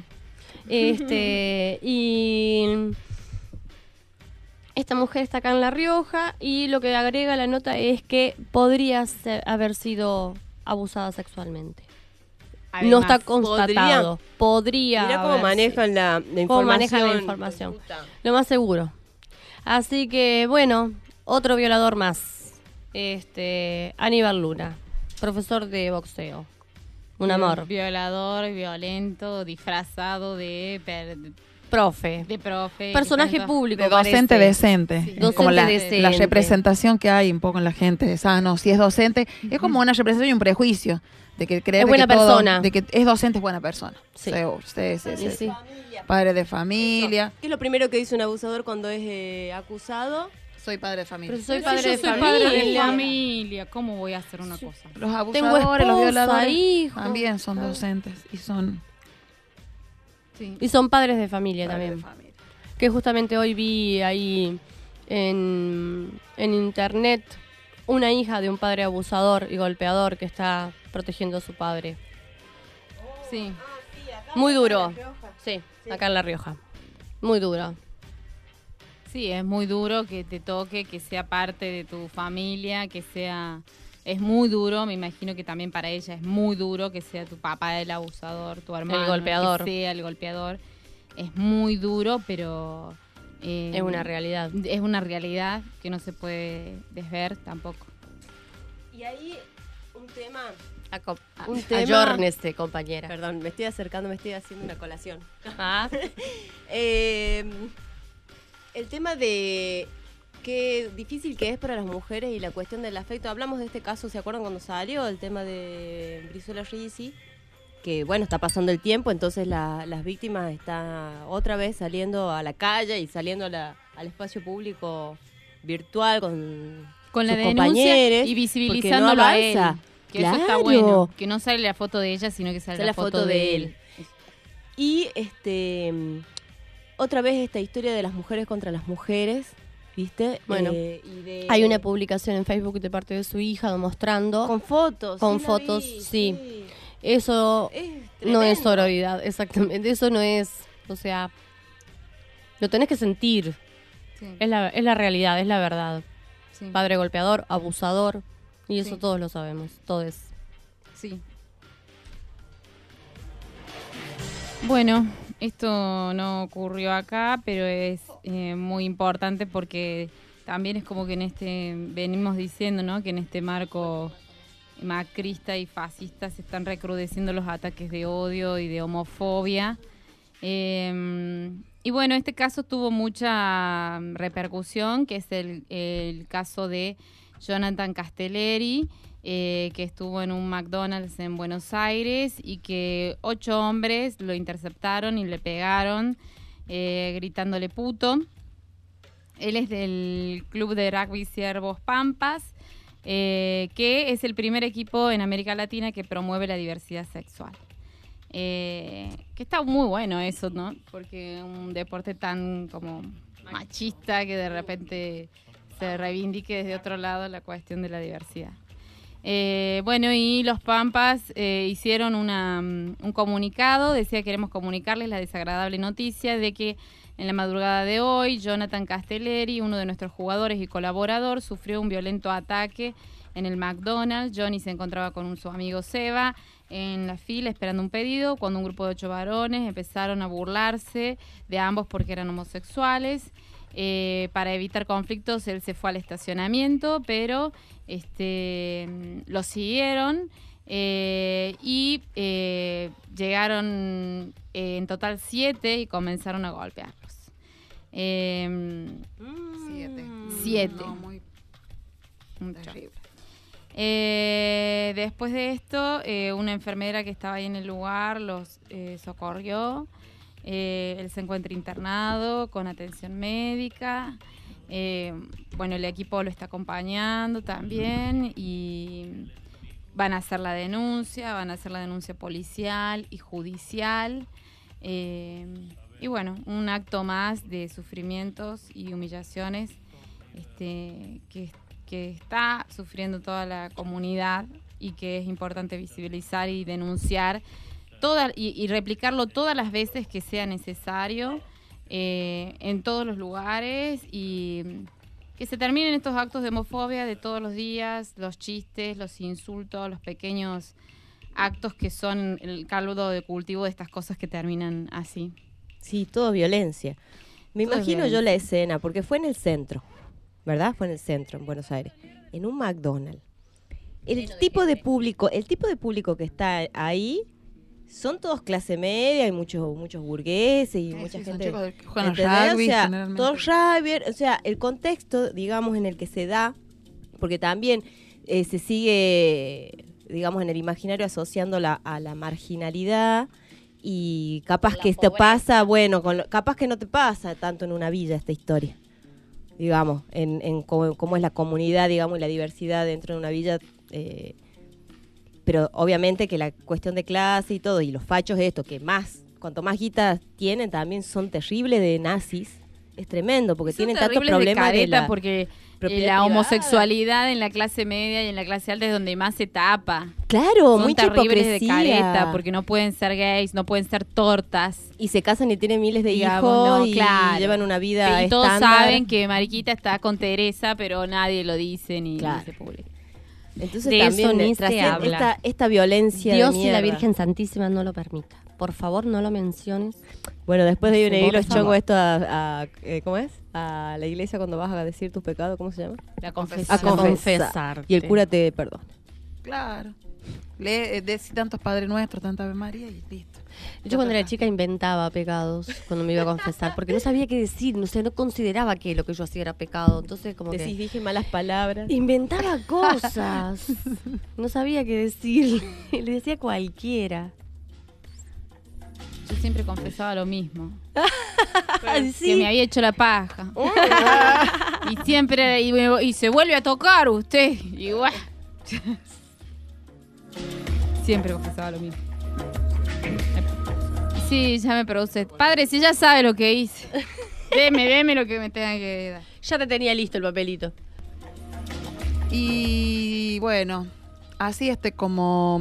[SPEAKER 5] Y esta mujer está acá en La Rioja, y lo que agrega la nota es que podría haber sido abusada sexualmente. Además, no está constatado. Podría.
[SPEAKER 4] Mirá cómo manejan la información.
[SPEAKER 5] Cómo manejan la información. Lo más seguro. Así que, bueno, otro violador más. Aníbal Luna, profesor de boxeo. Un amor.
[SPEAKER 3] Violador, violento, disfrazado de
[SPEAKER 5] profe.
[SPEAKER 3] De profe.
[SPEAKER 5] Personaje público.
[SPEAKER 7] De docente decente.
[SPEAKER 5] Sí. Docente
[SPEAKER 7] como
[SPEAKER 5] decente.
[SPEAKER 7] La representación que hay un poco en la gente. Si es docente, es como una representación y un prejuicio. De que creer
[SPEAKER 5] es buena persona.
[SPEAKER 7] De que es docente es buena persona.
[SPEAKER 5] Sí.
[SPEAKER 7] Sí. Padre de familia.
[SPEAKER 4] ¿Qué es lo primero que dice un abusador cuando es acusado?
[SPEAKER 7] Soy padre de familia.
[SPEAKER 5] Pero soy padre de
[SPEAKER 3] familia. ¿Cómo voy a hacer una cosa?
[SPEAKER 7] Los abusadores,
[SPEAKER 5] tengo esposa,
[SPEAKER 7] los violadores
[SPEAKER 5] hijo.
[SPEAKER 7] también son docentes y son...
[SPEAKER 5] Sí. Y son padres de familia también. Que justamente hoy vi ahí en internet una hija de un padre abusador y golpeador que está protegiendo a su padre.
[SPEAKER 3] Sí.
[SPEAKER 5] Muy duro. Sí, acá en La Rioja. Muy duro.
[SPEAKER 3] Sí, es muy duro que te toque, que sea parte de tu familia, que sea... Es muy duro, me imagino que también para ella es muy duro que sea tu papá el abusador, tu hermano
[SPEAKER 5] el golpeador.
[SPEAKER 3] Que sea el golpeador. Es muy duro, pero...
[SPEAKER 5] es una realidad.
[SPEAKER 3] Es una realidad que no se puede desver tampoco.
[SPEAKER 4] Y ahí un tema...
[SPEAKER 5] Ayórnese, compañera.
[SPEAKER 4] Perdón, me estoy acercando, me estoy haciendo una colación. El tema de qué difícil que es para las mujeres y la cuestión del afecto. Hablamos de este caso, ¿se acuerdan cuando salió el tema de Brizuela Risi? Que bueno, está pasando el tiempo, entonces las víctimas están otra vez saliendo a la calle y saliendo al espacio público virtual con
[SPEAKER 3] la
[SPEAKER 4] sus
[SPEAKER 3] denuncia
[SPEAKER 4] compañeros,
[SPEAKER 3] y visibilizándolo
[SPEAKER 4] no
[SPEAKER 3] a él. Que
[SPEAKER 4] claro.
[SPEAKER 3] Eso está bueno. Que no sale la foto de ella, sino que sale la foto de él.
[SPEAKER 4] Y otra vez esta historia de las mujeres contra las mujeres, ¿viste?
[SPEAKER 5] Bueno, hay una publicación en Facebook de parte de su hija mostrando...
[SPEAKER 4] Con fotos.
[SPEAKER 5] Con fotos, sí. Eso no es sororidad, exactamente. Eso no es... O sea, lo tenés que sentir. Sí. Es la realidad, es la verdad. Sí. Padre golpeador, abusador, y eso todos lo sabemos, todos.
[SPEAKER 3] Sí. Bueno, esto no ocurrió acá, pero es muy importante porque también es como que venimos diciendo, ¿no? Que en este marco macrista y fascista se están recrudeciendo los ataques de odio y de homofobia. Y Y bueno, este caso tuvo mucha repercusión, que es el caso de Jonathan Castelleri, que estuvo en un McDonald's en Buenos Aires y que 8 hombres lo interceptaron y le pegaron gritándole puto. Él es del club de rugby Ciervos Pampas, que es el primer equipo en América Latina que promueve la diversidad sexual. Que está muy bueno eso, ¿no? Porque un deporte tan como machista que de repente se reivindique desde otro lado la cuestión de la diversidad. Bueno, y los Pampas hicieron un comunicado, decía: queremos comunicarles la desagradable noticia de que en la madrugada de hoy Jonathan Castelleri, uno de nuestros jugadores y colaborador, sufrió un violento ataque en el McDonald's. Johnny se encontraba con su amigo Seba en la fila esperando un pedido cuando un grupo de 8 varones empezaron a burlarse de ambos porque eran homosexuales. Para evitar conflictos él se fue al estacionamiento, pero lo siguieron y llegaron en total 7 y comenzaron a golpearlos. 7.
[SPEAKER 7] No, muy terrible.
[SPEAKER 3] Después de esto, una enfermera que estaba ahí en el lugar los socorrió. Él se encuentra internado con atención médica. Bueno, el equipo lo está acompañando también y van a hacer la denuncia policial y judicial. Y bueno, un acto más de sufrimientos y humillaciones que está sufriendo toda la comunidad y que es importante visibilizar y denunciar y replicarlo todas las veces que sea necesario en todos los lugares, y que se terminen estos actos de homofobia de todos los días, los chistes, los insultos, los pequeños actos que son el caldo de cultivo de estas cosas que terminan así.
[SPEAKER 4] Sí, todo violencia. Me imagino yo la escena, porque fue en el centro, ¿verdad? Fue en el centro, en Buenos Aires, en un McDonald's. El tipo de público que está ahí son todos clase media, hay muchos burgueses y mucha gente.
[SPEAKER 7] Chicos que juegan rugby,
[SPEAKER 4] o sea,
[SPEAKER 7] generalmente.
[SPEAKER 4] todos rugby, o sea, el contexto, digamos, en el que se da, porque también se sigue, digamos, en el imaginario asociando a la marginalidad, y capaz que esto pasa, bueno, capaz que no te pasa tanto en una villa esta historia, digamos, en cómo es la comunidad, digamos, y la diversidad dentro de una villa. Pero obviamente que la cuestión de clase y todo, y los fachos cuanto más guitas tienen, también son terribles de nazis. Es tremendo, porque
[SPEAKER 3] Son
[SPEAKER 4] tienen tantos
[SPEAKER 3] terribles
[SPEAKER 4] problemas
[SPEAKER 3] de careta,
[SPEAKER 4] la
[SPEAKER 3] porque
[SPEAKER 4] propiedad
[SPEAKER 3] la
[SPEAKER 4] privada.
[SPEAKER 3] homosexualidad en la clase media y en la clase alta es donde más se tapa.
[SPEAKER 4] Claro,
[SPEAKER 3] Son
[SPEAKER 4] mucha
[SPEAKER 3] terribles de
[SPEAKER 4] hipocresía.
[SPEAKER 3] careta, porque no pueden ser gays, no pueden ser tortas.
[SPEAKER 4] Y se casan y tienen miles de
[SPEAKER 3] Digamos,
[SPEAKER 4] hijos,
[SPEAKER 3] no,
[SPEAKER 4] y
[SPEAKER 3] claro.
[SPEAKER 4] llevan una vida
[SPEAKER 3] Y todos
[SPEAKER 4] estándar.
[SPEAKER 3] saben que Mariquita está con Teresa, pero nadie lo dice ni se publica.
[SPEAKER 4] Entonces
[SPEAKER 5] De
[SPEAKER 4] también
[SPEAKER 5] eso ni se
[SPEAKER 4] trasciende
[SPEAKER 5] habla.
[SPEAKER 4] esta violencia
[SPEAKER 5] Dios
[SPEAKER 4] de
[SPEAKER 5] y la
[SPEAKER 4] mierda.
[SPEAKER 5] Virgen Santísima no lo permita. Por favor, no lo menciones.
[SPEAKER 4] Bueno, después de ir los
[SPEAKER 5] Por
[SPEAKER 4] chongos
[SPEAKER 5] favor.
[SPEAKER 4] esto a ¿cómo es? A la iglesia cuando vas a decir tus pecados, ¿cómo se llama?
[SPEAKER 3] La
[SPEAKER 4] A
[SPEAKER 3] confesión.
[SPEAKER 4] confesar. Y el cura te perdona.
[SPEAKER 7] Claro. Decí tantos Padre Nuestro, tanta Ave María y listo.
[SPEAKER 5] Yo cuando era chica inventaba pecados cuando me iba a confesar, porque no sabía qué decir, no consideraba que lo que yo hacía era pecado. Entonces como
[SPEAKER 4] Decís,
[SPEAKER 5] que
[SPEAKER 4] dije malas palabras.
[SPEAKER 5] inventaba cosas. No sabía qué decir. Le decía cualquiera.
[SPEAKER 3] Yo siempre confesaba lo mismo.
[SPEAKER 5] ¿Sí?
[SPEAKER 3] Que me había hecho la paja. Y siempre, y se vuelve a tocar usted. Y bueno. Siempre confesaba lo mismo. Sí, ya me produce. Padre, si ya sabe lo que hice. Deme lo que me tenga que dar.
[SPEAKER 5] Ya te tenía listo el papelito.
[SPEAKER 7] Y bueno, así como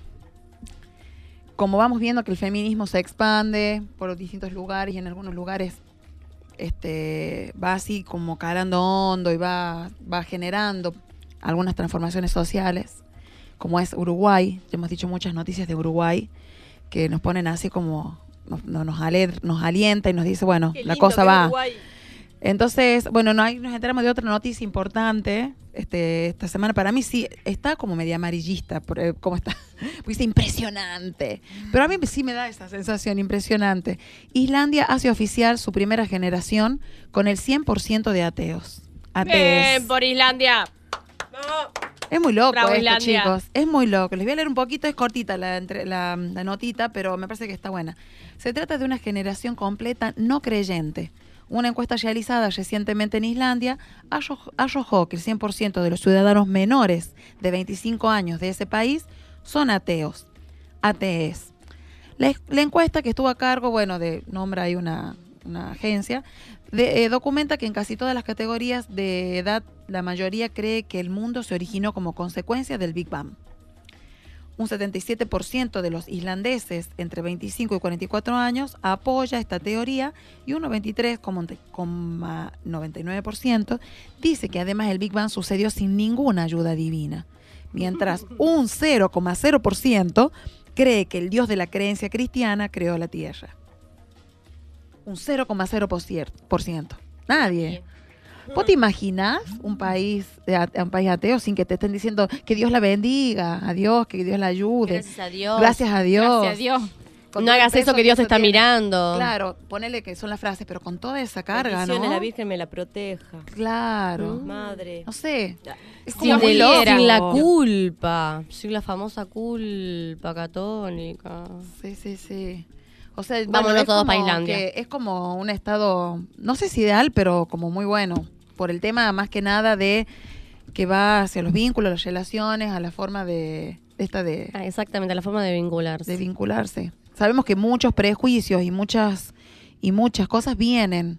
[SPEAKER 7] vamos viendo que el feminismo se expande por los distintos lugares, y en algunos lugares va así como calando hondo y va generando algunas transformaciones sociales, como es Uruguay. Ya hemos dicho muchas noticias de Uruguay que nos ponen así como nos alienta y nos dice, bueno, la cosa va. Entonces, bueno, nos enteramos de otra noticia importante esta semana. Para mí sí, está como media amarillista, como está, porque dice impresionante. Pero a mí sí me da esa sensación impresionante. Islandia hace oficial su primera generación con el 100% de ateos.
[SPEAKER 5] Bien, por Islandia.
[SPEAKER 7] Es muy loco
[SPEAKER 5] Bravo,
[SPEAKER 7] esto,
[SPEAKER 5] Islandia.
[SPEAKER 7] chicos. Es muy loco. Les voy a leer un poquito, es cortita la notita, pero me parece que está buena. Se trata de una generación completa no creyente. Una encuesta realizada recientemente en Islandia arrojó que el 100% de los ciudadanos menores de 25 años de ese país son ateos. ATEs. La encuesta, que estuvo a cargo, bueno, nombra ahí una agencia, documenta que en casi todas las categorías de edad la mayoría cree que el mundo se originó como consecuencia del Big Bang. Un 77% de los islandeses entre 25 y 44 años apoya esta teoría y un 93,99% dice que además el Big Bang sucedió sin ninguna ayuda divina, mientras un 0,0% cree que el Dios de la creencia cristiana creó la Tierra. Un 0,0%. Nadie. ¿Vos te imaginás un país ateo sin que te estén diciendo que Dios la bendiga, a Dios, que Dios la ayude?
[SPEAKER 5] Gracias a Dios.
[SPEAKER 7] Gracias a Dios.
[SPEAKER 3] Gracias a Dios.
[SPEAKER 7] Con
[SPEAKER 5] No
[SPEAKER 7] todo el
[SPEAKER 5] hagas
[SPEAKER 7] peso
[SPEAKER 5] eso que Dios te está
[SPEAKER 7] tiene.
[SPEAKER 5] mirando.
[SPEAKER 7] Claro, ponele que son las frases, pero con toda esa carga,
[SPEAKER 4] Bendiciones,
[SPEAKER 7] ¿no?
[SPEAKER 4] la Virgen me la proteja.
[SPEAKER 7] Claro.
[SPEAKER 4] Madre.
[SPEAKER 7] No sé. Es
[SPEAKER 5] Sin,
[SPEAKER 7] como muy loco.
[SPEAKER 5] sin la culpa. Sin la famosa culpa católica.
[SPEAKER 7] Sí. O sea,
[SPEAKER 5] Vámonos
[SPEAKER 7] es
[SPEAKER 5] todos
[SPEAKER 7] como
[SPEAKER 5] pa' Islandia.
[SPEAKER 7] que es como un estado, no sé si ideal, pero como muy bueno. Por el tema, más que nada, de que va hacia los vínculos, las relaciones, a la forma de
[SPEAKER 5] Exactamente, la forma de vincularse.
[SPEAKER 7] Sabemos que muchos prejuicios y muchas cosas vienen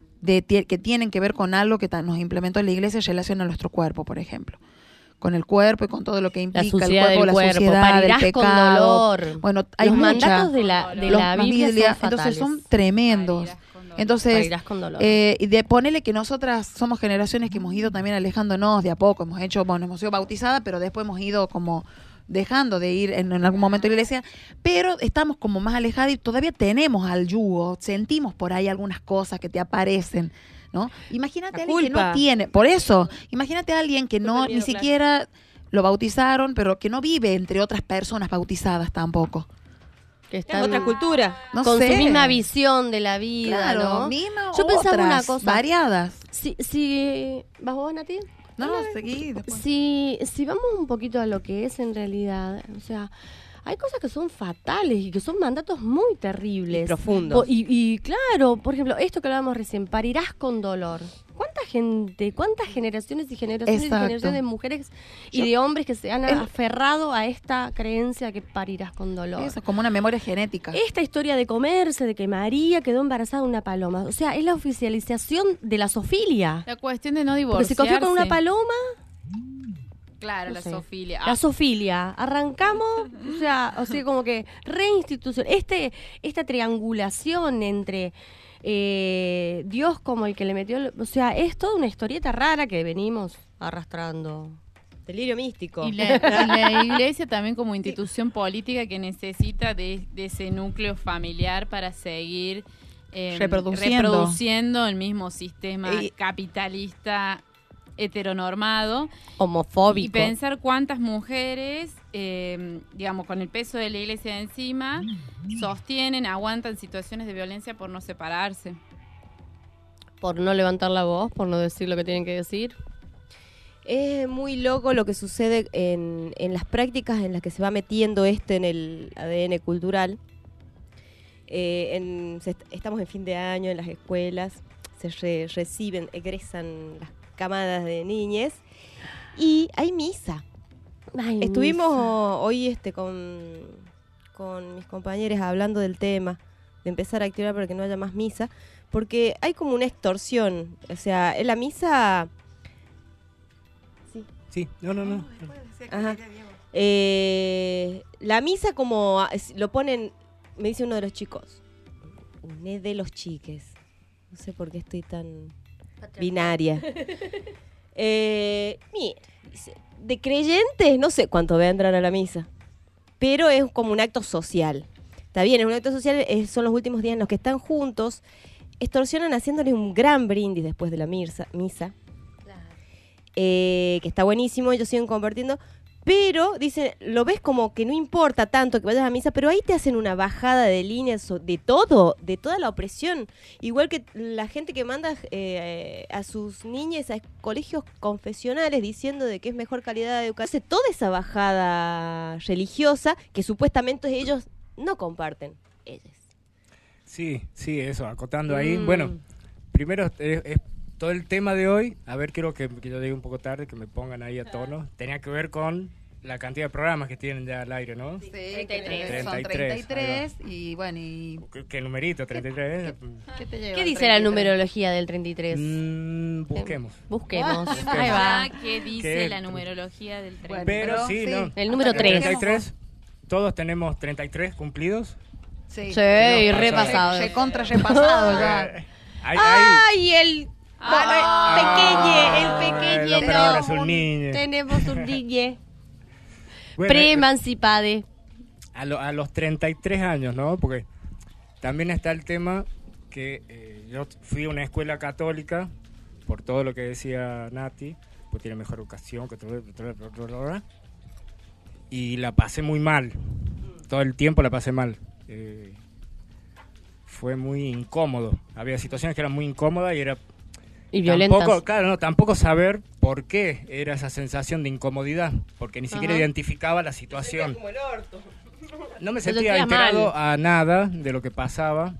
[SPEAKER 7] que tienen que ver con algo que nos implementó la Iglesia en relación a nuestro cuerpo, por ejemplo. Con el cuerpo y con todo lo que implica el
[SPEAKER 5] suciedad
[SPEAKER 7] cuerpo,
[SPEAKER 5] del cuerpo,
[SPEAKER 7] suciedad, el
[SPEAKER 5] parirás con
[SPEAKER 7] pecado.
[SPEAKER 5] dolor.
[SPEAKER 7] Bueno, hay
[SPEAKER 5] Los
[SPEAKER 7] muchas.
[SPEAKER 5] mandatos de la Biblia son
[SPEAKER 7] entonces
[SPEAKER 5] fatales.
[SPEAKER 7] son tremendos. Entonces,
[SPEAKER 5] Parirás con dolor.
[SPEAKER 7] y de ponerle que nosotras somos generaciones que hemos ido también alejándonos de a poco, hemos sido bautizadas, pero después hemos ido como dejando de ir en algún momento a la iglesia, pero estamos como más alejadas y todavía tenemos al yugo, sentimos por ahí algunas cosas que te aparecen, ¿no? Imagínate a alguien que no tiene, por eso, imagínate a alguien que no, ni siquiera lo bautizaron, pero que no vive entre otras personas bautizadas tampoco.
[SPEAKER 5] Que
[SPEAKER 4] está en otra cultura.
[SPEAKER 7] No
[SPEAKER 5] con
[SPEAKER 7] sé.
[SPEAKER 5] su misma visión de la vida,
[SPEAKER 7] Claro,
[SPEAKER 5] ¿no?
[SPEAKER 7] misma
[SPEAKER 5] Yo pensaba
[SPEAKER 7] otras,
[SPEAKER 5] una cosa.
[SPEAKER 7] variadas.
[SPEAKER 5] Si ¿vas vos, Nati?
[SPEAKER 7] No, seguí después.
[SPEAKER 5] Si vamos un poquito a lo que es en realidad, o sea, hay cosas que son fatales y que son mandatos muy terribles.
[SPEAKER 4] Y profundos.
[SPEAKER 5] Y claro, por ejemplo, esto que hablábamos recién, parirás con dolor. ¿Cuánta gente, cuántas generaciones y generaciones
[SPEAKER 7] Exacto.
[SPEAKER 5] y generaciones de mujeres y de hombres que se han aferrado a esta creencia que parirás con dolor?
[SPEAKER 7] Eso, como una memoria genética.
[SPEAKER 5] Esta historia de comerse, de que María quedó embarazada de una paloma, o sea, es la oficialización de la zoofilia.
[SPEAKER 3] La cuestión de no
[SPEAKER 5] Porque
[SPEAKER 3] divorciarse.
[SPEAKER 5] se cogió con una paloma.
[SPEAKER 3] Claro,
[SPEAKER 5] No
[SPEAKER 3] la
[SPEAKER 5] sé.
[SPEAKER 3] zoofilia.
[SPEAKER 5] La zoofilia. Arrancamos, o sea como que reinstitución. Esta triangulación entre Dios como el que le metió... O sea, es toda una historieta rara que venimos arrastrando.
[SPEAKER 4] Delirio místico.
[SPEAKER 3] Y la iglesia también como institución política que necesita de ese núcleo familiar para seguir reproduciendo el mismo sistema capitalista heteronormado,
[SPEAKER 5] homofóbico,
[SPEAKER 3] y pensar cuántas mujeres, digamos, con el peso de la iglesia encima, sostienen, aguantan situaciones de violencia por no separarse.
[SPEAKER 5] Por no levantar la voz, por no decir lo que tienen que decir.
[SPEAKER 4] Es muy loco lo que sucede en las prácticas en las que se va metiendo en el ADN cultural. Estamos en fin de año en las escuelas, se egresan las camadas de niñes y hay misa. Estuvimos hoy con mis compañeros hablando del tema, de empezar a activar para que no haya más misa, porque hay como una extorsión. O sea, en la misa...
[SPEAKER 10] Sí, no.
[SPEAKER 4] Ajá. La misa como lo ponen, me dice uno de los chicos, une de los chiques. No sé por qué estoy tan binaria. Mira, dice, de creyentes, no sé cuánto vendrán a la misa, pero es como un acto social. Está bien, es un acto social, son los últimos días en los que están juntos. extorsionan haciéndole un gran brindis después de la misa. Que está buenísimo, ellos siguen compartiendo. Pero, dicen, lo ves como que no importa tanto que vayas a misa, pero ahí te hacen una bajada de líneas de todo, de toda la opresión. Igual que la gente que manda a sus niñas a colegios confesionales diciendo de que es mejor calidad de educación. Toda esa bajada religiosa que supuestamente ellos no comparten. Ellos.
[SPEAKER 10] Sí, eso, acotando ahí. Bueno, primero es todo el tema de hoy. A ver, quiero que yo llegue un poco tarde, que me pongan ahí a tono. Tenía que ver con la cantidad de programas que tienen ya al aire, ¿no?
[SPEAKER 7] Sí, 33. Son 33 y bueno, y...
[SPEAKER 10] ¿Qué numerito? 33.
[SPEAKER 5] ¿Qué dice la numerología del 33?
[SPEAKER 10] Busquemos.
[SPEAKER 5] Ahí va.
[SPEAKER 3] ¿Qué dice la numerología del 33?
[SPEAKER 10] Pero sí, no.
[SPEAKER 5] El número 3.
[SPEAKER 10] 33. Todos tenemos 33 cumplidos.
[SPEAKER 7] Sí,
[SPEAKER 5] repasado.
[SPEAKER 7] Repasado ya.
[SPEAKER 5] ¡Ay, el pequeño!
[SPEAKER 10] Pero ahora es un niño.
[SPEAKER 5] Tenemos un niño.
[SPEAKER 10] Bueno,
[SPEAKER 5] Preemancipade.
[SPEAKER 10] A los 33 años, ¿no? Porque también está el tema que yo fui a una escuela católica, por todo lo que decía Nati, pues tiene mejor educación, y la pasé muy mal. Todo el tiempo la pasé mal. Fue muy incómodo. Había situaciones que eran muy incómodas y violentas. Tampoco saber por qué era esa sensación de incomodidad, porque ni siquiera identificaba la situación.
[SPEAKER 4] Como el orto.
[SPEAKER 10] No me sentía enterado a nada de lo que pasaba.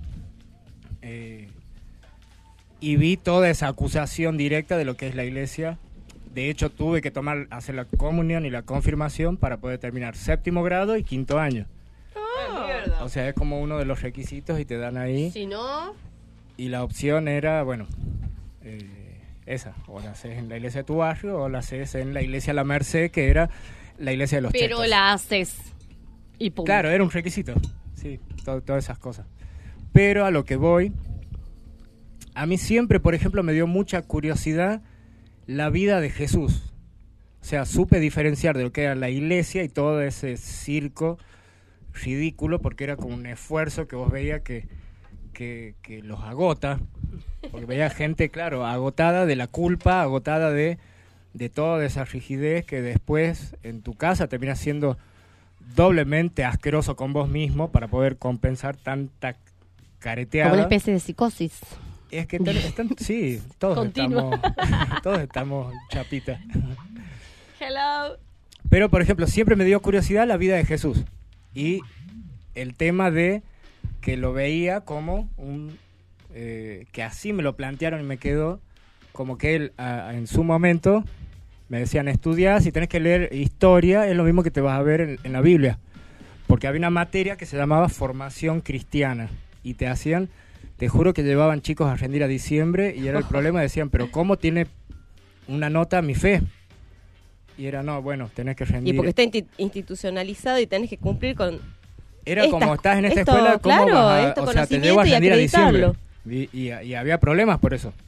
[SPEAKER 10] Y vi toda esa acusación directa de lo que es la iglesia. De hecho, tuve que hacer la comunión y la confirmación para poder terminar 7º grado y 5º año. O sea, es como uno de los requisitos y te dan ahí.
[SPEAKER 5] Si no...
[SPEAKER 10] Y la opción era, bueno, esa. O la haces en la iglesia de tu barrio o la haces en la iglesia La Merced, que era la iglesia de los chetos.
[SPEAKER 5] Pero la haces y punto.
[SPEAKER 10] Claro, era un requisito. Sí, todas esas cosas. Pero a lo que voy, a mí siempre, por ejemplo, me dio mucha curiosidad la vida de Jesús. O sea, supe diferenciar de lo que era la iglesia y todo ese circo ridículo, porque era como un esfuerzo que vos veías que los agota, porque veía gente, claro, agotada de la culpa, agotada de toda esa rigidez que después en tu casa termina siendo doblemente asqueroso con vos mismo para poder compensar tanta careteada.
[SPEAKER 5] Como una especie de psicosis.
[SPEAKER 10] Es que sí, todos estamos chapitas.
[SPEAKER 5] Hello.
[SPEAKER 10] Pero, por ejemplo, siempre me dio curiosidad la vida de Jesús. Y el tema de que lo veía como que así me lo plantearon y me quedó como que él en su momento me decían, estudiar, si tenés que leer historia, es lo mismo que te vas a ver en la Biblia. Porque había una materia que se llamaba formación cristiana y te juro que llevaban chicos a rendir a diciembre y era el problema, decían, pero ¿cómo tiene una nota mi fe? Y era, no, bueno, tenés que rendir.
[SPEAKER 4] Y porque está institucionalizado y tenés que cumplir con...
[SPEAKER 10] Era como estás en esta escuela, ¿cómo
[SPEAKER 4] claro,
[SPEAKER 10] vas a, o sea, te llevo a rendir a diciembre? Y había problemas por eso.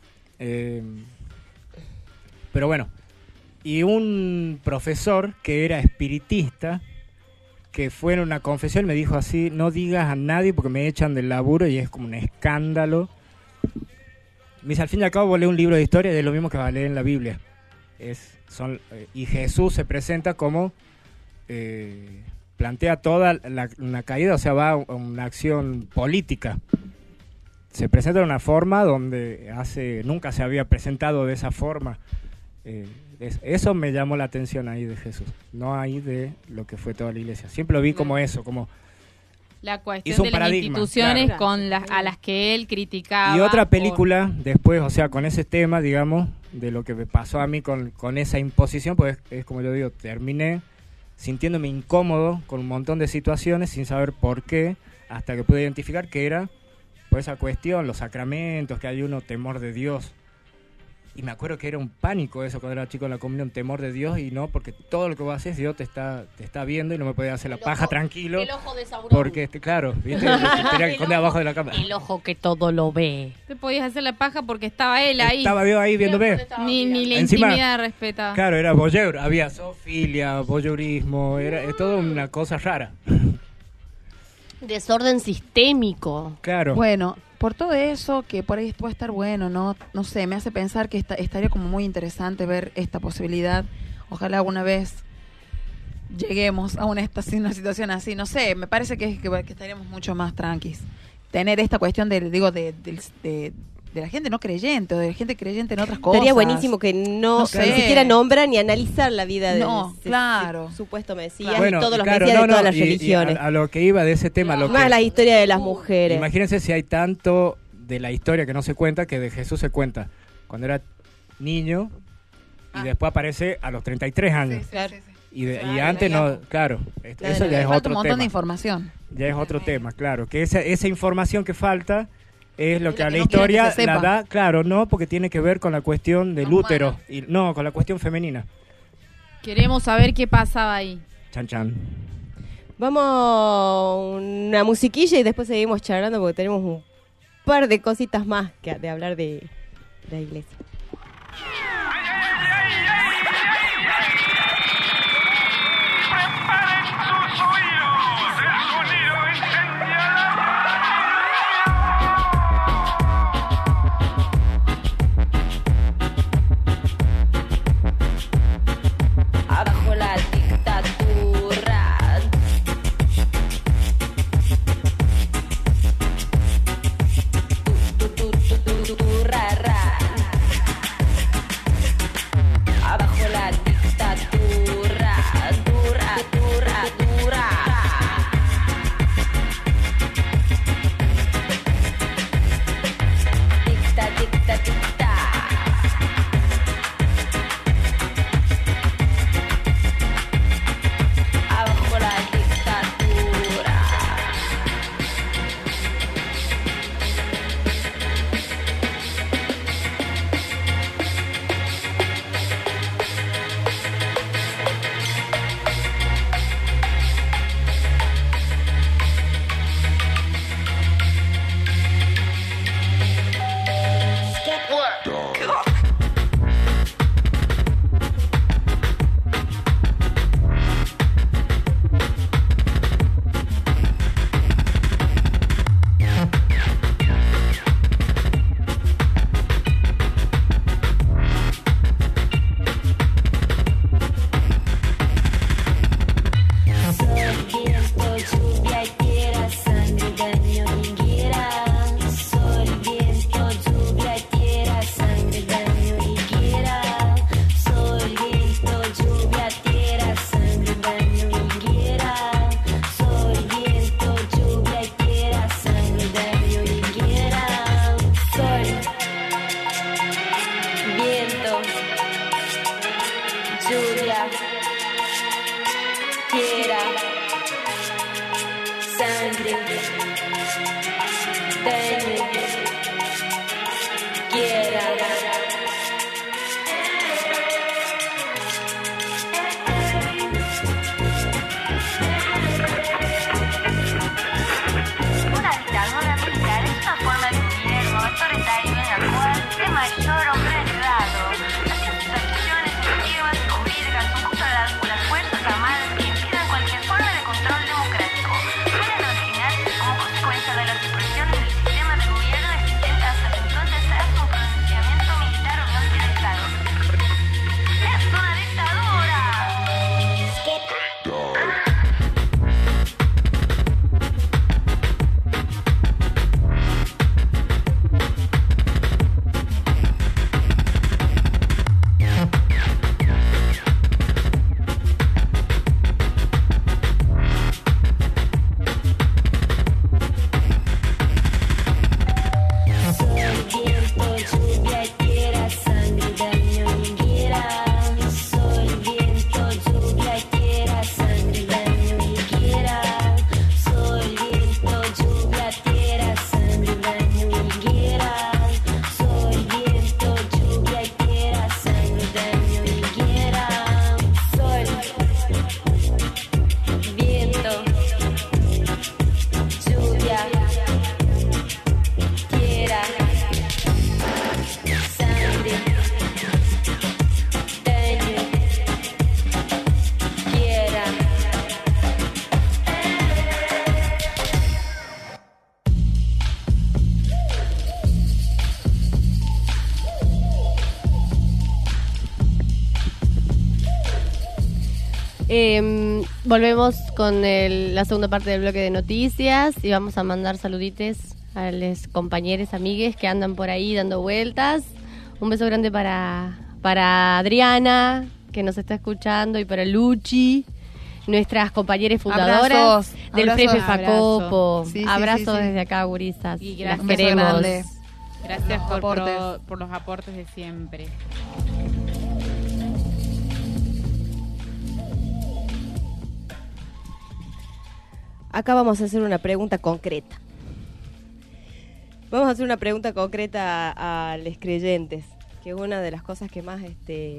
[SPEAKER 10] Pero bueno, y un profesor que era espiritista, que fue en una confesión, me dijo así, no digas a nadie porque me echan del laburo y es como un escándalo. Me dice, al fin y al cabo vos lees un libro de historia y es lo mismo que vas a leer en la Biblia. Y Jesús se presenta como plantea toda una caída, o sea, va a una acción política. Se presenta de una forma donde nunca se había presentado de esa forma. Eso me llamó la atención ahí de Jesús, no ahí de lo que fue toda la iglesia. Siempre lo vi como eso, como
[SPEAKER 3] la cuestión de las instituciones, claro, con a las que él criticaba.
[SPEAKER 10] Y otra película después, o sea, con ese tema, digamos, de lo que me pasó a mí con esa imposición, pues es como yo digo, terminé sintiéndome incómodo con un montón de situaciones sin saber por qué, hasta que pude identificar que era pues esa cuestión, los sacramentos, que hay uno temor de Dios. Y me acuerdo que era un pánico eso cuando era chico en la comunión, temor de Dios, y no, porque todo lo que vos haces, Dios te está viendo y no me podía hacer la paja tranquilo.
[SPEAKER 5] El ojo de Sauron.
[SPEAKER 10] Porque, claro, ¿viste? Tenía que esconder abajo de la cama.
[SPEAKER 5] El ojo que todo lo ve.
[SPEAKER 3] Te podías hacer la paja porque estaba él ahí.
[SPEAKER 10] Estaba yo ahí viéndome.
[SPEAKER 3] Ni la
[SPEAKER 10] Encima,
[SPEAKER 3] intimidad respetaba.
[SPEAKER 10] Claro, era voyeur, había zoofilia, voyeurismo, es toda una cosa rara.
[SPEAKER 5] Desorden sistémico.
[SPEAKER 10] Claro.
[SPEAKER 7] Bueno, por todo eso, que por ahí puede estar bueno, no sé, me hace pensar que estaría como muy interesante ver esta posibilidad. Ojalá alguna vez lleguemos a una situación así, no sé, me parece que estaríamos mucho más tranquis. Tener esta cuestión de la gente no creyente o de la gente creyente en otras cosas.
[SPEAKER 4] Estaría buenísimo que no ni siquiera nombran ni analizar la vida de supuesto Mesías y todos los Mesías de todas las religiones.
[SPEAKER 10] A lo que iba de ese tema.
[SPEAKER 4] Más la historia de las mujeres.
[SPEAKER 10] Imagínense si hay tanto de la historia que no se cuenta que de Jesús se cuenta cuando era niño y después aparece a los 33 años. Sí, claro. Y antes no, claro. Eso ya es otro tema.
[SPEAKER 7] Un montón de información.
[SPEAKER 10] Ya es otro tema, claro. Que esa información que falta es lo que a la historia la da, claro, no, porque tiene que ver con la cuestión del útero, y no, con la cuestión femenina.
[SPEAKER 3] Queremos saber qué pasaba ahí.
[SPEAKER 10] Chan chan.
[SPEAKER 4] Vamos a una musiquilla y después seguimos charlando porque tenemos un par de cositas más que de hablar de la iglesia.
[SPEAKER 11] Abajo la dictadura. Abajo la dictadura. Dura, dura, dura. Dicta, dicta, dicta. Abajo la dictadura. Lluvia, tierra, sangre, daño, quiera.
[SPEAKER 12] Una dictadura militar es una forma de gobierno autoritario en la cual el mayor hombre de Estado hace situaciones efectivas y jurídicas son controladas por las fuerzas armadas que impidan cualquier forma de control democrático. Pueden originarse como consecuencia de los
[SPEAKER 5] Volvemos con la segunda parte del bloque de noticias y vamos a mandar saludites a los compañeros, amigues que andan por ahí dando vueltas. Un beso grande para Adriana, que nos está escuchando, y para Luchi, nuestras compañeras fundadoras del Frefe Facopo. Abrazos desde acá, gurisas.
[SPEAKER 3] Y
[SPEAKER 5] las
[SPEAKER 3] gracias,
[SPEAKER 5] queremos.
[SPEAKER 3] Gracias por los aportes de siempre.
[SPEAKER 4] Acá vamos a hacer una pregunta concreta. Vamos a hacer una pregunta concreta a los creyentes, que es una de las cosas que más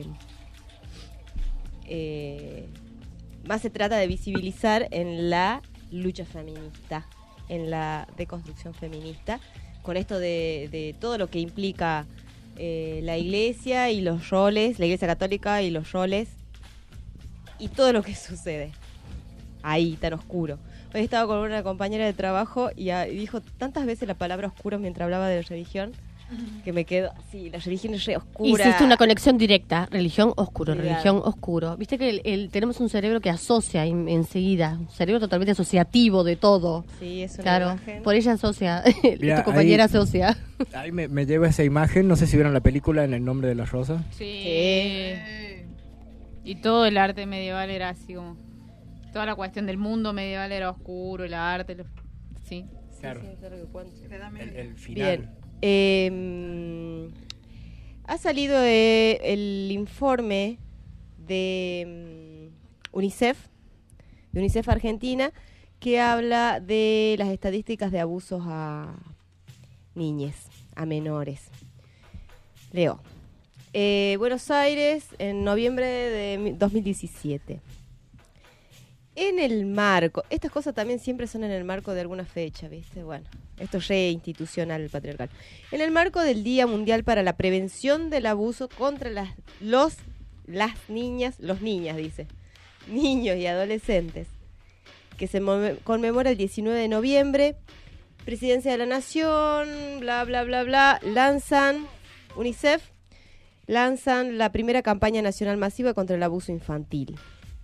[SPEAKER 4] más se trata de visibilizar en la lucha feminista, en la deconstrucción feminista, con esto de todo lo que implica la iglesia y los roles, la iglesia católica y los roles, y todo lo que sucede ahí, tan oscuro. Hoy estaba con una compañera de trabajo y dijo tantas veces la palabra oscuro mientras hablaba de la religión, que me quedo así, la religión es re oscura.
[SPEAKER 5] Hiciste una conexión directa, religión oscuro,
[SPEAKER 4] Claro.
[SPEAKER 5] religión oscuro. Viste que tenemos un cerebro que asocia enseguida, un cerebro totalmente asociativo de todo.
[SPEAKER 4] Sí, eso.
[SPEAKER 5] Claro, por ella asocia,
[SPEAKER 10] Mira,
[SPEAKER 5] tu compañera
[SPEAKER 10] ahí-
[SPEAKER 5] asocia.
[SPEAKER 10] Ahí me lleva esa imagen, no sé si vieron la película En el nombre de la rosa.
[SPEAKER 3] Sí. Y todo el arte medieval era así como... Toda la cuestión del mundo medieval era oscuro, el arte... Sí.
[SPEAKER 10] Claro. El
[SPEAKER 4] Bien.
[SPEAKER 10] final.
[SPEAKER 4] Ha salido el informe de UNICEF Argentina, que habla de las estadísticas de abusos a niñes, a menores. Leo. Buenos Aires, en noviembre de 2017. En el marco, estas cosas también siempre son en el marco de alguna fecha, ¿viste? Bueno, esto es re institucional, patriarcal. En el marco del Día Mundial para la Prevención del Abuso contra las niñas, niños y adolescentes, que se conmemora el 19 de noviembre, Presidencia de la Nación, bla, bla, bla, bla, UNICEF lanzan la primera campaña nacional masiva contra el abuso infantil.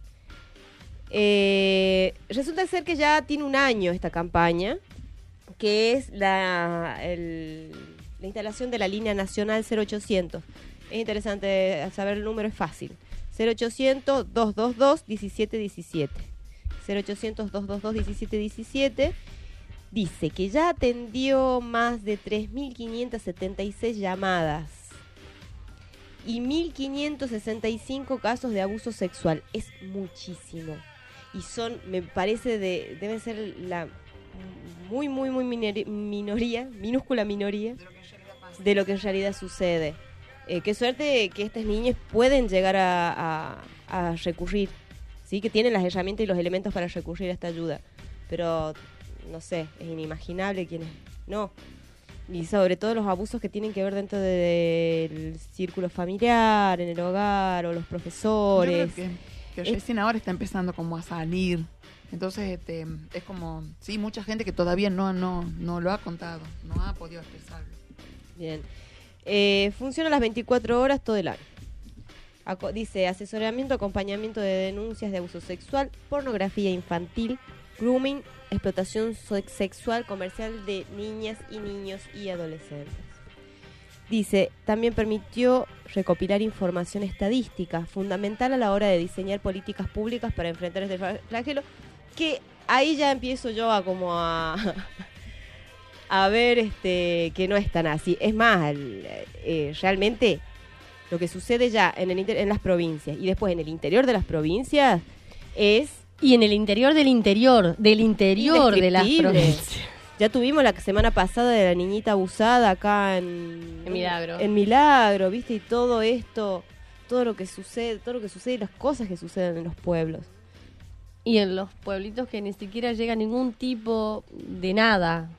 [SPEAKER 4] Resulta ser que ya tiene un año esta campaña, que es la instalación de la línea nacional 0800. Es interesante saber el número, es fácil. 0800-222-1717. 0800-222-1717. Dice que ya atendió más de 3.576 llamadas y 1.565 casos de abuso sexual. Es muchísimo. Y me parece, deben ser la muy minúscula minoría de lo que en realidad sucede. Qué suerte que estas niñas pueden llegar a recurrir, ¿sí? Que tienen las herramientas y los elementos para recurrir a esta ayuda. Pero, no sé, es inimaginable quienes no. Y sobre todo los abusos que tienen que ver dentro del círculo familiar, en el hogar, o los profesores.
[SPEAKER 7] Yo creo que recién ahora está empezando como a salir. Entonces es como, sí, mucha gente que todavía no lo ha contado, no ha podido expresarlo.
[SPEAKER 4] Bien. Funciona las 24 horas todo el año. Dice asesoramiento, acompañamiento de denuncias de abuso sexual, pornografía infantil, grooming, explotación sexual comercial de niñas y niños y adolescentes. Dice, también permitió recopilar información estadística, fundamental a la hora de diseñar políticas públicas para enfrentar este flagelo, que ahí ya empiezo yo a ver que no es tan así. Es más, realmente lo que sucede ya en las provincias y después en el interior de las provincias es...
[SPEAKER 5] Y en el interior del interior de las provincias.
[SPEAKER 4] Ya tuvimos la semana pasada de la niñita abusada acá en
[SPEAKER 5] Milagro.
[SPEAKER 4] En Milagro, ¿viste? Y todo esto, todo lo que sucede y las cosas que suceden en los pueblos.
[SPEAKER 5] Y en los pueblitos que ni siquiera llega ningún tipo de nada.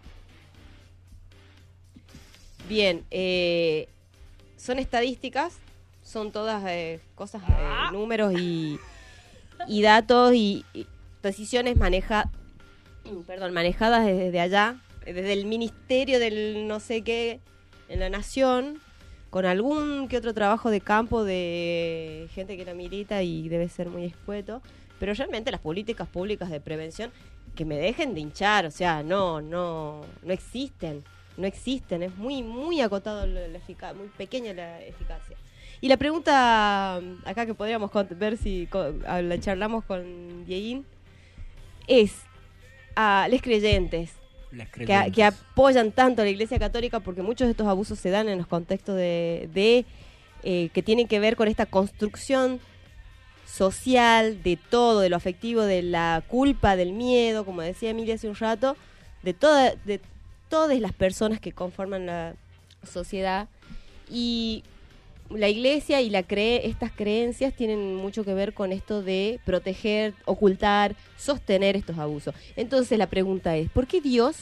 [SPEAKER 4] Bien, son estadísticas, son todas cosas, números y datos y decisiones manejadas desde allá, desde el ministerio del no sé qué en la nación, con algún que otro trabajo de campo de gente que la milita y debe ser muy escueto, pero realmente las políticas públicas de prevención que me dejen de hinchar, o sea, no existen, es muy acotado la eficacia, muy pequeña la eficacia. Y la pregunta acá que podríamos ver si la charlamos con Dieguín es a los creyentes que apoyan tanto a la Iglesia Católica, porque muchos de estos abusos se dan en los contextos de que tienen que ver con esta construcción social de todo, de lo afectivo, de la culpa, del miedo, como decía Emilia hace un rato, de todas las personas que conforman la sociedad. Y la Iglesia y estas creencias tienen mucho que ver con esto de proteger, ocultar, sostener estos abusos. Entonces la pregunta es, ¿por qué Dios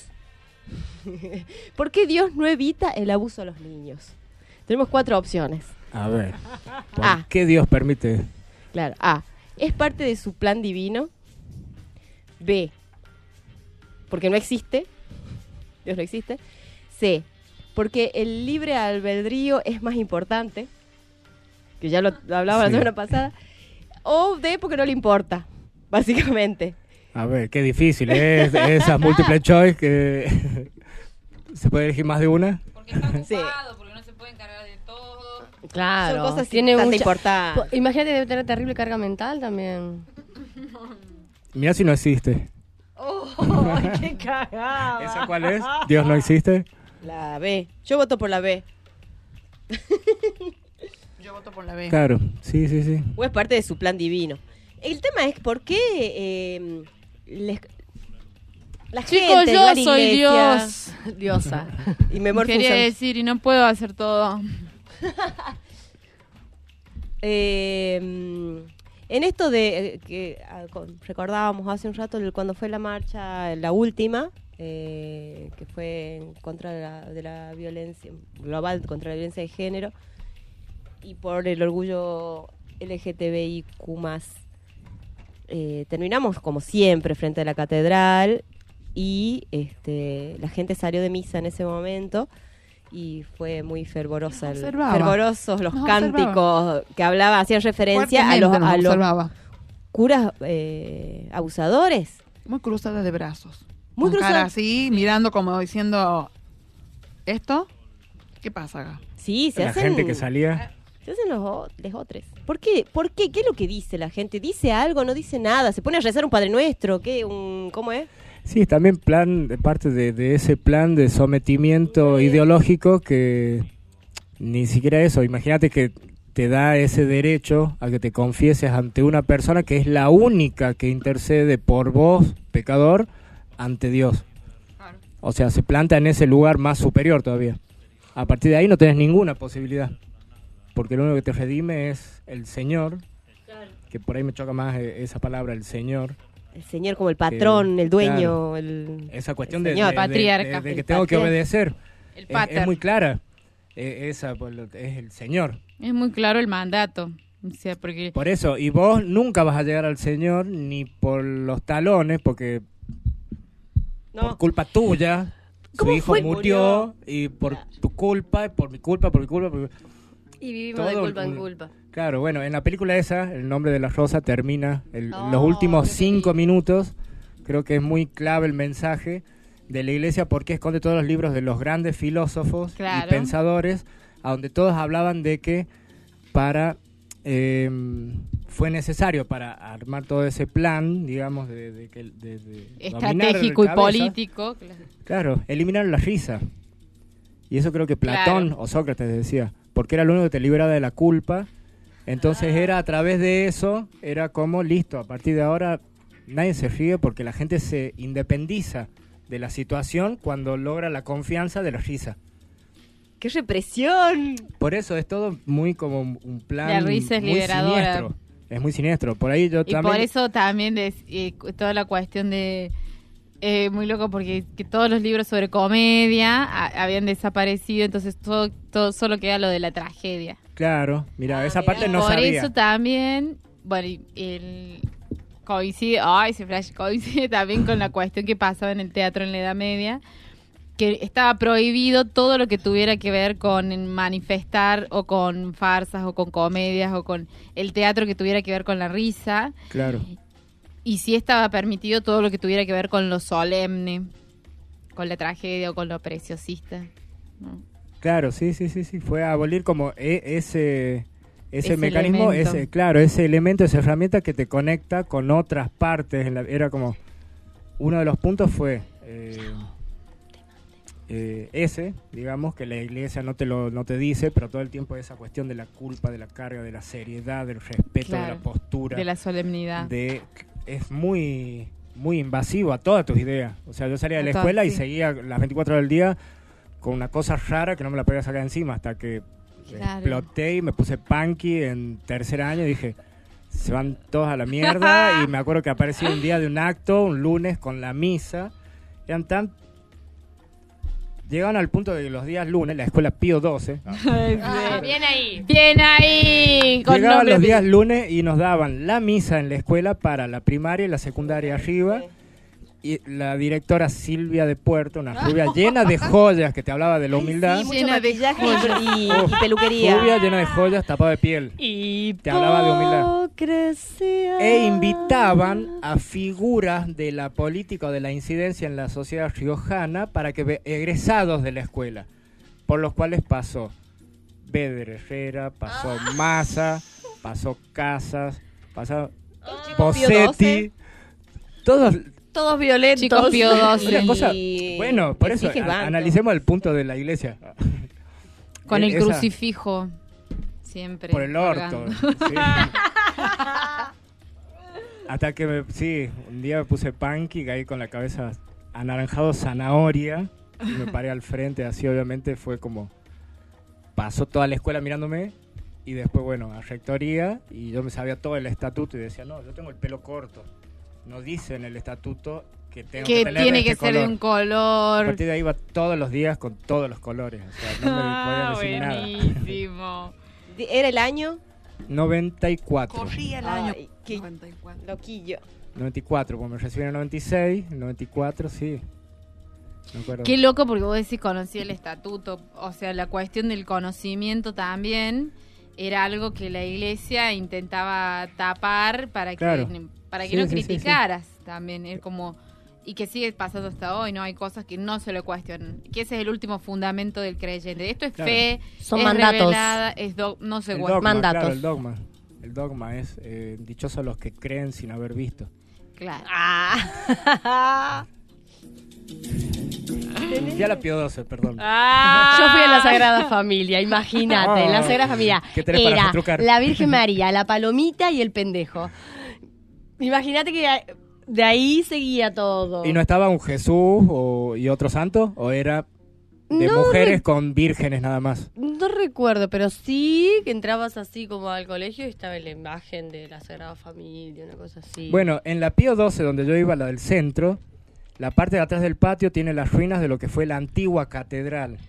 [SPEAKER 4] no evita el abuso a los niños? Tenemos 4 opciones.
[SPEAKER 10] A ver, ¿por qué Dios permite?
[SPEAKER 4] Claro, A, es parte de su plan divino. B, porque no existe. Dios no existe. C, porque el libre albedrío es más importante, que ya lo hablaba la semana pasada. O D, porque no le importa, básicamente.
[SPEAKER 10] A ver, qué difícil es esas múltiples choice que se puede elegir más de una.
[SPEAKER 3] Porque está ocupado, porque no se puede encargar de todo.
[SPEAKER 5] Claro,
[SPEAKER 4] son cosas
[SPEAKER 5] tiene
[SPEAKER 4] bastante
[SPEAKER 5] mucha
[SPEAKER 4] importantes.
[SPEAKER 5] Imagínate, debe tener terrible carga mental también.
[SPEAKER 10] Mirá si no existe.
[SPEAKER 4] ¡Oh, qué cagada!
[SPEAKER 10] ¿Esa cuál es? ¿Dios no existe?
[SPEAKER 4] La B. Yo voto por la B.
[SPEAKER 7] Yo voto por la B.
[SPEAKER 10] Claro, sí.
[SPEAKER 4] O es parte de su plan divino. El tema es por qué la
[SPEAKER 3] Chicos,
[SPEAKER 4] gente
[SPEAKER 3] yo soy Dios.
[SPEAKER 5] Diosa.
[SPEAKER 4] Y me
[SPEAKER 3] Quería decir, y no puedo hacer todo.
[SPEAKER 4] En esto de que recordábamos hace un rato cuando fue la marcha, la última, que fue en contra de la violencia global, contra la violencia de género y por el orgullo LGTBIQ+, terminamos como siempre frente a la catedral y la gente salió de misa en ese momento. Y fue muy fervorosos los cánticos que hacían referencia a los curas abusadores.
[SPEAKER 7] Muy cruzadas de brazos.
[SPEAKER 4] Muy
[SPEAKER 7] con cara
[SPEAKER 4] cruzadas.
[SPEAKER 7] así, mirando como diciendo, ¿qué pasa acá?
[SPEAKER 4] Sí,
[SPEAKER 10] La gente que salía.
[SPEAKER 4] Se hacen los otros. ¿Por qué? ¿Qué es lo que dice la gente? ¿Dice algo? ¿No dice nada? ¿Se pone a rezar un Padre Nuestro? ¿Cómo es?
[SPEAKER 10] Sí, también parte de ese plan de sometimiento ideológico que ni siquiera eso. Imagínate que te da ese derecho a que te confieses ante una persona que es la única que intercede por vos, pecador, ante Dios. O sea, se planta en ese lugar más superior todavía. A partir de ahí no tenés ninguna posibilidad. Porque lo único que te redime es el Señor, que por ahí me choca más esa palabra, el Señor.
[SPEAKER 4] El Señor como el patrón, el dueño,
[SPEAKER 10] claro, esa cuestión de
[SPEAKER 3] patriarca,
[SPEAKER 10] que tengo que obedecer.
[SPEAKER 3] El
[SPEAKER 10] es muy clara. Es el Señor.
[SPEAKER 3] Es muy claro el mandato. O sea, porque
[SPEAKER 10] por eso, y vos nunca vas a llegar al Señor ni por los talones, porque por culpa tuya, su hijo murió, y por tu culpa, por mi culpa.
[SPEAKER 5] Y vivimos de culpa en culpa.
[SPEAKER 10] Claro, bueno, en la película esa, El nombre de la rosa termina los últimos 5 minutos. Creo que es muy clave el mensaje de la Iglesia porque esconde todos los libros de los grandes filósofos y pensadores, a donde todos hablaban de que fue necesario para armar todo ese plan, digamos, de
[SPEAKER 3] estratégico y político.
[SPEAKER 10] Claro, eliminar la risa. Y eso creo que Platón o Sócrates decía, porque era lo único que te liberaba de la culpa. Entonces era a través de eso, era como, listo, a partir de ahora nadie se ríe porque la gente se independiza de la situación cuando logra la confianza de la risa.
[SPEAKER 4] ¡Qué represión!
[SPEAKER 10] Por eso es todo muy como un plan
[SPEAKER 3] la risa es
[SPEAKER 10] muy
[SPEAKER 3] liberadora.
[SPEAKER 10] siniestro. Es muy siniestro. Por ahí yo también...
[SPEAKER 3] por eso también toda la cuestión de... muy loco porque que todos los libros sobre comedia habían desaparecido, entonces todo solo queda lo de la tragedia.
[SPEAKER 10] Claro, mira, esa parte no sabía.
[SPEAKER 3] Por eso también, bueno, coincide también con la cuestión que pasaba en el teatro en la Edad Media, que estaba prohibido todo lo que tuviera que ver con manifestar o con farsas o con comedias o con el teatro que tuviera que ver con la risa.
[SPEAKER 10] Claro.
[SPEAKER 3] Y sí estaba permitido todo lo que tuviera que ver con lo solemne, con la tragedia o con lo preciosista, ¿no?
[SPEAKER 10] Claro, sí, fue a abolir como ese mecanismo,
[SPEAKER 3] elemento.
[SPEAKER 10] ese elemento, esa herramienta que te conecta con otras partes. Era como, uno de los puntos fue digamos, que la iglesia no te dice, pero todo el tiempo esa cuestión de la culpa, de la carga, de la seriedad, del respeto,
[SPEAKER 3] Claro,
[SPEAKER 10] de la postura.
[SPEAKER 3] de la solemnidad.
[SPEAKER 10] Es muy, muy invasivo a todas tus ideas. O sea, yo salía de la escuela y seguía las 24 horas del día con una cosa rara que no me la podía sacar encima hasta que exploté y me puse punky en tercer año y dije, se van todos a la mierda. Y me acuerdo que aparecí un día de un acto, un lunes, con la misa. Llegaban al punto de que los días lunes, la escuela Pío XII.
[SPEAKER 5] Bien ahí.
[SPEAKER 3] Bien ahí.
[SPEAKER 10] Llegaban los días lunes y nos daban la misa en la escuela para la primaria y la secundaria arriba. Y la directora Silvia de Puerto, una rubia llena de joyas, que te hablaba de la humildad.
[SPEAKER 4] Sí, mucho maquillaje y peluquería.
[SPEAKER 10] Rubia llena de joyas, tapada de piel.
[SPEAKER 4] Y
[SPEAKER 10] te hablaba de humildad.
[SPEAKER 4] Crecía.
[SPEAKER 10] E invitaban a figuras de la política o de la incidencia en la sociedad riojana para que egresados de la escuela, por los cuales pasó Beder Herrera, pasó Massa, pasó Casas, pasó Bossetti,
[SPEAKER 5] todos violentos.
[SPEAKER 3] Chicos Pío
[SPEAKER 5] XII.
[SPEAKER 10] Bueno, por eso analicemos el punto de la iglesia.
[SPEAKER 3] Con el crucifijo siempre.
[SPEAKER 10] Por el orto. Sí. Hasta que un día me puse punky, caí con la cabeza anaranjado zanahoria y me paré al frente, así obviamente fue como, pasó toda la escuela mirándome y después a rectoría, y yo me sabía todo el estatuto y decía, no, yo tengo el pelo corto, no dice en el estatuto que tengo que tener
[SPEAKER 3] tiene
[SPEAKER 10] este
[SPEAKER 3] que ser
[SPEAKER 10] color.
[SPEAKER 3] de un color.
[SPEAKER 10] A partir de ahí iba todos los días con todos los colores, o sea, no me podía decir nada.
[SPEAKER 3] Buenísimo.
[SPEAKER 4] ¿Era el año?
[SPEAKER 10] 94.
[SPEAKER 7] Corría el año.
[SPEAKER 4] Qué loquillo.
[SPEAKER 10] 94, porque me recibí en el 96, 94, sí. Me acuerdo.
[SPEAKER 3] Qué loco, porque vos decís conocí el estatuto, o sea, la cuestión del conocimiento también era algo que la iglesia intentaba tapar para que no criticaras también, es como, y que sigue pasando hasta hoy, ¿no? Hay cosas que no se lo cuestionan, que ese es el último fundamento del creyente. Esto es fe,
[SPEAKER 5] son
[SPEAKER 3] es
[SPEAKER 5] mandatos,
[SPEAKER 3] revelada, no se guarda.
[SPEAKER 5] Mandatos.
[SPEAKER 10] Claro, el dogma es dichosos los que creen sin haber visto.
[SPEAKER 3] Claro.
[SPEAKER 10] Ya la Pío XII, perdón.
[SPEAKER 5] Yo fui a la Sagrada Familia, imagínate, la Sagrada Familia
[SPEAKER 10] ¿Qué tenés para
[SPEAKER 5] era
[SPEAKER 10] retrucar?
[SPEAKER 5] la Virgen María, la palomita y el pendejo. Imagínate que de ahí seguía todo.
[SPEAKER 10] ¿Y no estaba un Jesús y otro santo? ¿O era de mujeres con vírgenes nada más?
[SPEAKER 5] No recuerdo, pero sí que entrabas así como al colegio y estaba la imagen de la Sagrada Familia, una cosa así.
[SPEAKER 10] Bueno, en la Pío XII, donde yo iba, la del centro, la parte de atrás del patio tiene las ruinas de lo que fue la antigua catedral.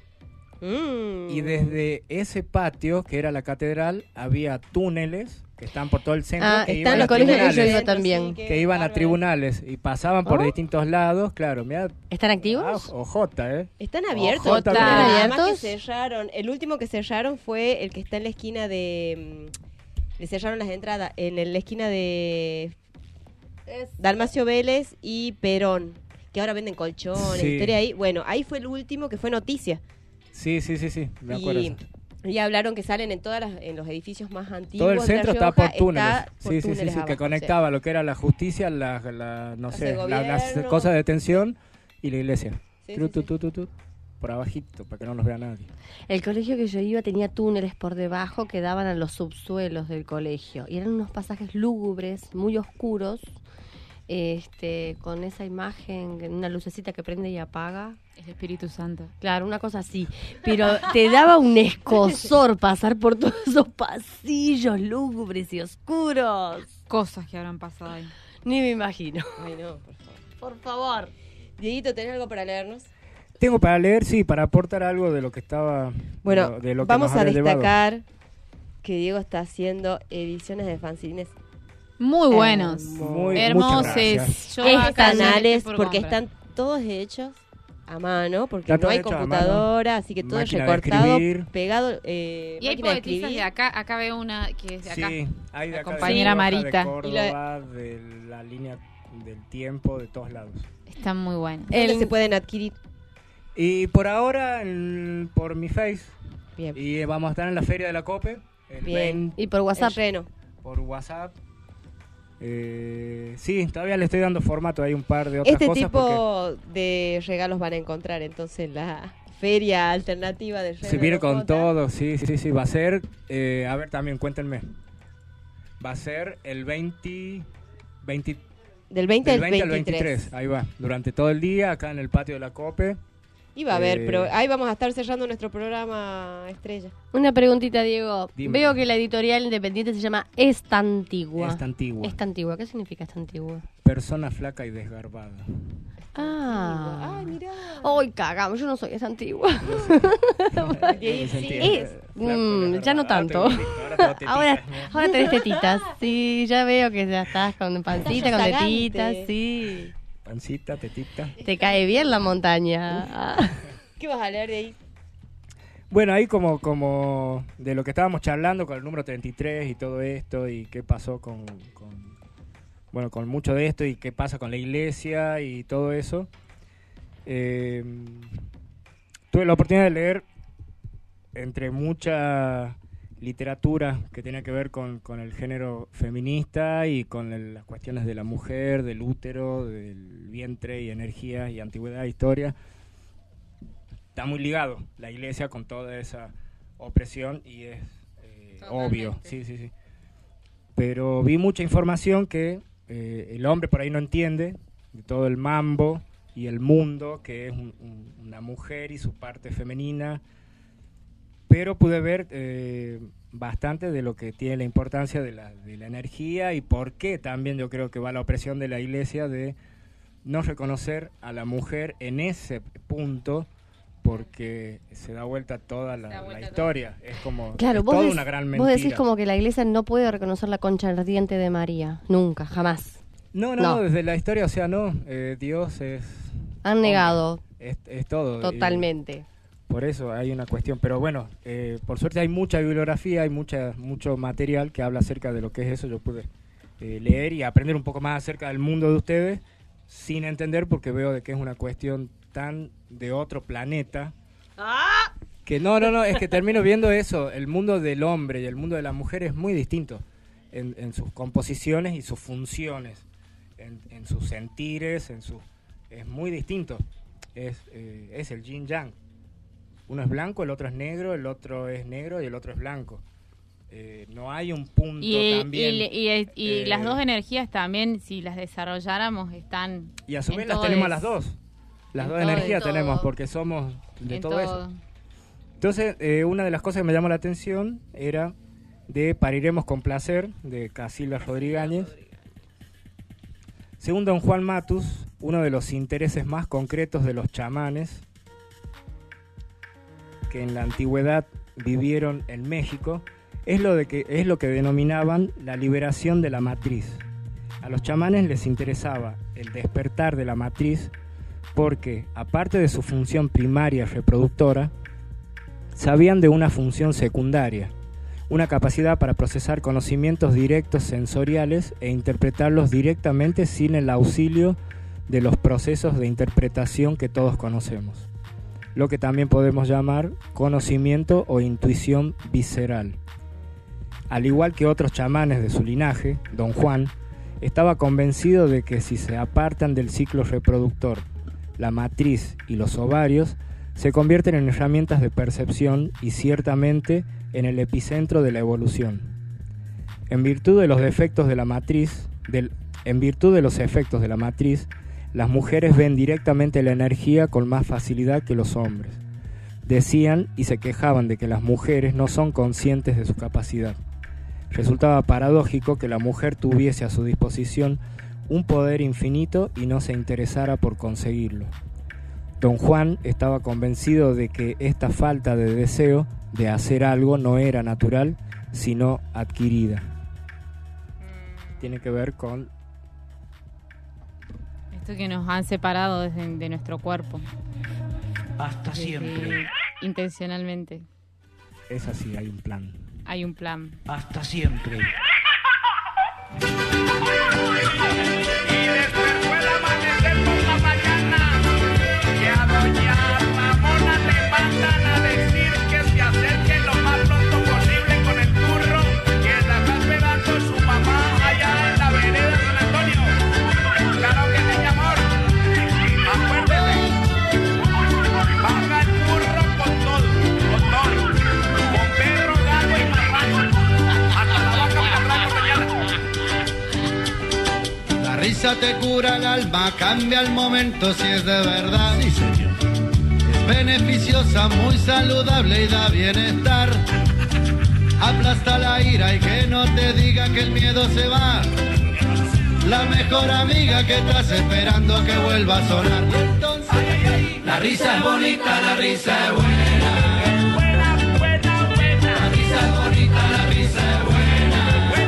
[SPEAKER 10] Y desde ese patio, que era la catedral, había túneles que están por todo el centro, que iban a tribunales,
[SPEAKER 5] también.
[SPEAKER 10] que iban a tribunales y pasaban por distintos lados, claro. Mirá,
[SPEAKER 5] ¿están activos?
[SPEAKER 10] Ojota,
[SPEAKER 4] Están abiertos.
[SPEAKER 10] Ojota,
[SPEAKER 4] Además que cerraron. El último que cerraron fue el que está en la esquina de... le cerraron las entradas en la esquina de Dalmacio Vélez y Perón, que ahora venden colchones, historia ahí. Bueno, ahí fue el último que fue noticia.
[SPEAKER 10] Sí, me acuerdo.
[SPEAKER 4] Y hablaron que salen en los edificios más antiguos.
[SPEAKER 10] Todo el centro está por túneles.
[SPEAKER 4] Túneles
[SPEAKER 10] que conectaba lo que era la justicia, las cosas de detención y la iglesia. Por abajito, para que no nos vea nadie.
[SPEAKER 5] El colegio que yo iba tenía túneles por debajo que daban a los subsuelos del colegio. Y eran unos pasajes lúgubres, muy oscuros, con esa imagen, una lucecita que prende y apaga.
[SPEAKER 3] El Espíritu Santo.
[SPEAKER 5] Claro, una cosa así. Pero te daba un escosor pasar por todos esos pasillos lúgubres y oscuros.
[SPEAKER 3] Cosas que habrán pasado ahí.
[SPEAKER 5] Ni me imagino.
[SPEAKER 4] Ay, no,
[SPEAKER 5] por favor.
[SPEAKER 4] Dieguito, ¿tenés algo para leernos?
[SPEAKER 10] Tengo para leer, para aportar algo de lo que estaba...
[SPEAKER 4] Bueno,
[SPEAKER 10] de lo que
[SPEAKER 4] vamos
[SPEAKER 10] nos
[SPEAKER 4] a
[SPEAKER 10] había
[SPEAKER 4] destacar
[SPEAKER 10] llevado.
[SPEAKER 4] que Diego está haciendo ediciones de fanzines
[SPEAKER 3] muy buenos, hermosos.
[SPEAKER 4] Canales, porque están todos hechos a mano, porque
[SPEAKER 10] Está
[SPEAKER 4] no
[SPEAKER 10] todo
[SPEAKER 4] hay
[SPEAKER 10] hecho a
[SPEAKER 4] computadora, así que todo es
[SPEAKER 10] máquina de
[SPEAKER 4] recortado,
[SPEAKER 10] escribir.
[SPEAKER 4] pegado.
[SPEAKER 3] Y hay
[SPEAKER 4] máquina de
[SPEAKER 3] poetisas
[SPEAKER 4] escribir.
[SPEAKER 3] de acá veo una que es de acá.
[SPEAKER 10] Sí, hay de
[SPEAKER 3] La
[SPEAKER 10] acá,
[SPEAKER 3] compañera
[SPEAKER 10] de
[SPEAKER 3] Marita.
[SPEAKER 10] De Córdoba, de la línea del tiempo, de todos lados.
[SPEAKER 3] Están muy buenas.
[SPEAKER 4] ¿Dónde se pueden adquirir?
[SPEAKER 10] Y por ahora, por mi Face.
[SPEAKER 4] Bien.
[SPEAKER 10] Y vamos a estar en la Feria de la Cope. El
[SPEAKER 4] Bien.
[SPEAKER 10] 20,
[SPEAKER 5] Y por WhatsApp.
[SPEAKER 4] El Reno.
[SPEAKER 10] por WhatsApp. Sí, todavía le estoy dando formato. Hay un par de otras
[SPEAKER 4] Este
[SPEAKER 10] cosas.
[SPEAKER 4] tipo de regalos van a encontrar entonces en la feria alternativa de
[SPEAKER 10] Se viene con todo, sí. Va a ser, a ver, también cuéntenme. Va a ser el 20
[SPEAKER 4] del 20 al
[SPEAKER 10] 20 al
[SPEAKER 4] 23.
[SPEAKER 10] 23. Ahí va, durante todo el día, acá en el patio de la Cope.
[SPEAKER 4] Y va a haber, pero ahí vamos a estar cerrando nuestro programa estrella.
[SPEAKER 5] Una preguntita, Diego.
[SPEAKER 10] Dime.
[SPEAKER 5] Veo que la editorial independiente se llama Esta Antigua.
[SPEAKER 10] Esta Antigua.
[SPEAKER 5] Esta Antigua. ¿Qué significa Esta Antigua?
[SPEAKER 10] Persona flaca y desgarbada.
[SPEAKER 5] Ah.
[SPEAKER 4] Ay, mirá.
[SPEAKER 5] Ay, cagamos, yo no soy Esta Antigua. Ya no tanto. Ahora tenés tetitas. Sí, ya veo que ya estás con pancita, con
[SPEAKER 4] Sagante.
[SPEAKER 5] tetitas, sí.
[SPEAKER 10] Pancita, tetita.
[SPEAKER 5] Te cae bien la montaña.
[SPEAKER 4] ¿Qué vas a leer de ahí?
[SPEAKER 10] Bueno, ahí como de lo que estábamos charlando con el número 33 y todo esto y qué pasó con mucho de esto y qué pasa con la iglesia y todo eso. Tuve la oportunidad de leer entre mucha literatura que tiene que ver con el género feminista y con las cuestiones de la mujer, del útero, del vientre y energía y antigüedad e historia. Está muy ligado la iglesia con toda esa opresión y es obvio. Sí. Pero vi mucha información que el hombre por ahí no entiende, de todo el mambo y el mundo, que es una mujer y su parte femenina. Pero pude ver bastante de lo que tiene la importancia de la energía y por qué también yo creo que va la opresión de la iglesia de no reconocer a la mujer en ese punto, porque se da vuelta toda la historia. Es como
[SPEAKER 5] Claro,
[SPEAKER 10] es
[SPEAKER 5] vos,
[SPEAKER 10] toda una gran mentira.
[SPEAKER 5] vos decís como que la iglesia no puede reconocer la concha ardiente de María. Nunca, jamás.
[SPEAKER 10] No, desde la historia, o sea, no. Dios es...
[SPEAKER 5] Han negado.
[SPEAKER 10] Es todo.
[SPEAKER 5] Totalmente.
[SPEAKER 10] Por eso hay una cuestión, pero bueno, por suerte hay mucha bibliografía, hay mucho material que habla acerca de lo que es eso. Yo pude leer y aprender un poco más acerca del mundo de ustedes, sin entender, porque veo de que es una cuestión tan de otro planeta, que no, es que termino viendo eso, el mundo del hombre y el mundo de la mujer es muy distinto en sus composiciones y sus funciones, en sus sentires, es muy distinto, es el yin yang. Uno es blanco, el otro es negro, el otro es negro y el otro es blanco. No hay un punto también.
[SPEAKER 3] Y las dos energías también, si las desarrolláramos, están.
[SPEAKER 10] Y a su vez
[SPEAKER 3] en
[SPEAKER 10] las
[SPEAKER 3] todo
[SPEAKER 10] tenemos
[SPEAKER 3] es-
[SPEAKER 10] las dos. Las
[SPEAKER 3] en
[SPEAKER 10] dos
[SPEAKER 3] todo,
[SPEAKER 10] energías
[SPEAKER 3] en todo.
[SPEAKER 10] tenemos porque somos de
[SPEAKER 3] En
[SPEAKER 10] todo eso. Entonces, una de las cosas que me llamó la atención era de Pariremos con placer, de Casilda Rodríguez. Según don Juan Matus, uno de los intereses más concretos de los chamanes que en la antigüedad vivieron en México es lo que denominaban la liberación de la matriz. A los chamanes les interesaba el despertar de la matriz porque, aparte de su función primaria reproductora, sabían de una función secundaria, una capacidad para procesar conocimientos directos sensoriales e interpretarlos directamente sin el auxilio de los procesos de interpretación que todos conocemos, lo que también podemos llamar conocimiento o intuición visceral. Al igual que otros chamanes de su linaje, don Juan estaba convencido de que si se apartan del ciclo reproductor, la matriz y los ovarios, se convierten en herramientas de percepción y ciertamente en el epicentro de la evolución. En virtud de los efectos de la matriz, las mujeres ven directamente la energía con más facilidad que los hombres. Decían y se quejaban de que las mujeres no son conscientes de su capacidad. Resultaba paradójico que la mujer tuviese a su disposición un poder infinito y no se interesara por conseguirlo. Don Juan estaba convencido de que esta falta de deseo de hacer algo no era natural, sino adquirida. Tiene que ver con
[SPEAKER 3] Esto que nos han separado de nuestro cuerpo.
[SPEAKER 13] Hasta siempre.
[SPEAKER 3] Intencionalmente.
[SPEAKER 10] Es así, hay un plan.
[SPEAKER 3] Hay un plan.
[SPEAKER 13] Hasta siempre.
[SPEAKER 14] Y después fue el amanecer por la mañana, que a doña Ramona le mandan a decir que se acerque lo más pronto posible con el burro, que la está esperando su mamá allá en la vereda de San Antonio. Claro que sí, mi amor. Acuérdese, baja el burro con todo, con perro, gato y marrano. Hasta la vaca me la trae por mañana.
[SPEAKER 15] La risa te cura el alma, cambia el momento si es de verdad.
[SPEAKER 13] Sí, señor.
[SPEAKER 15] Es beneficiosa, muy saludable y da bienestar. Aplasta la ira y que no te diga que el miedo se va. La mejor amiga que estás esperando que vuelva a sonar. Y entonces,
[SPEAKER 9] La risa es bonita, la risa es buena. La risa es bonita, la risa es buena.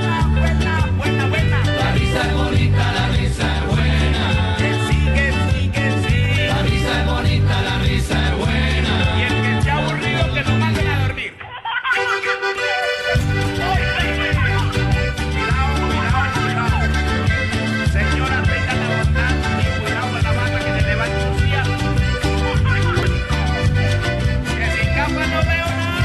[SPEAKER 9] La risa es bonita, la risa es buena. La risa es bonita, la risa es buena.
[SPEAKER 14] Y el que esté aburrido que lo manden a dormir. Cuidado. Señora, tenga la bondad y cuidado con la banda que se le va a ensuciar. Que sin gafas no veo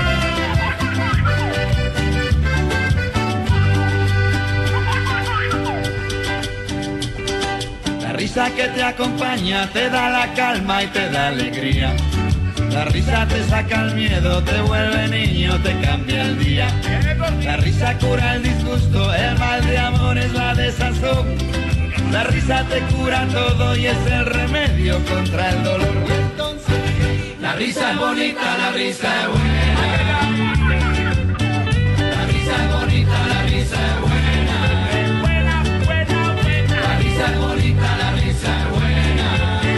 [SPEAKER 15] la risa que te acompaña te da la calma y te da alegría. La risa te saca el miedo, te vuelve niño, te cambia el día. La risa cura el disgusto, el mal de amor es la desazón. La risa te cura todo y es el remedio contra el dolor. Y entonces,
[SPEAKER 9] La risa es bonita, la risa es buena. La risa es bonita, la risa es buena. La risa es bonita, la risa es buena.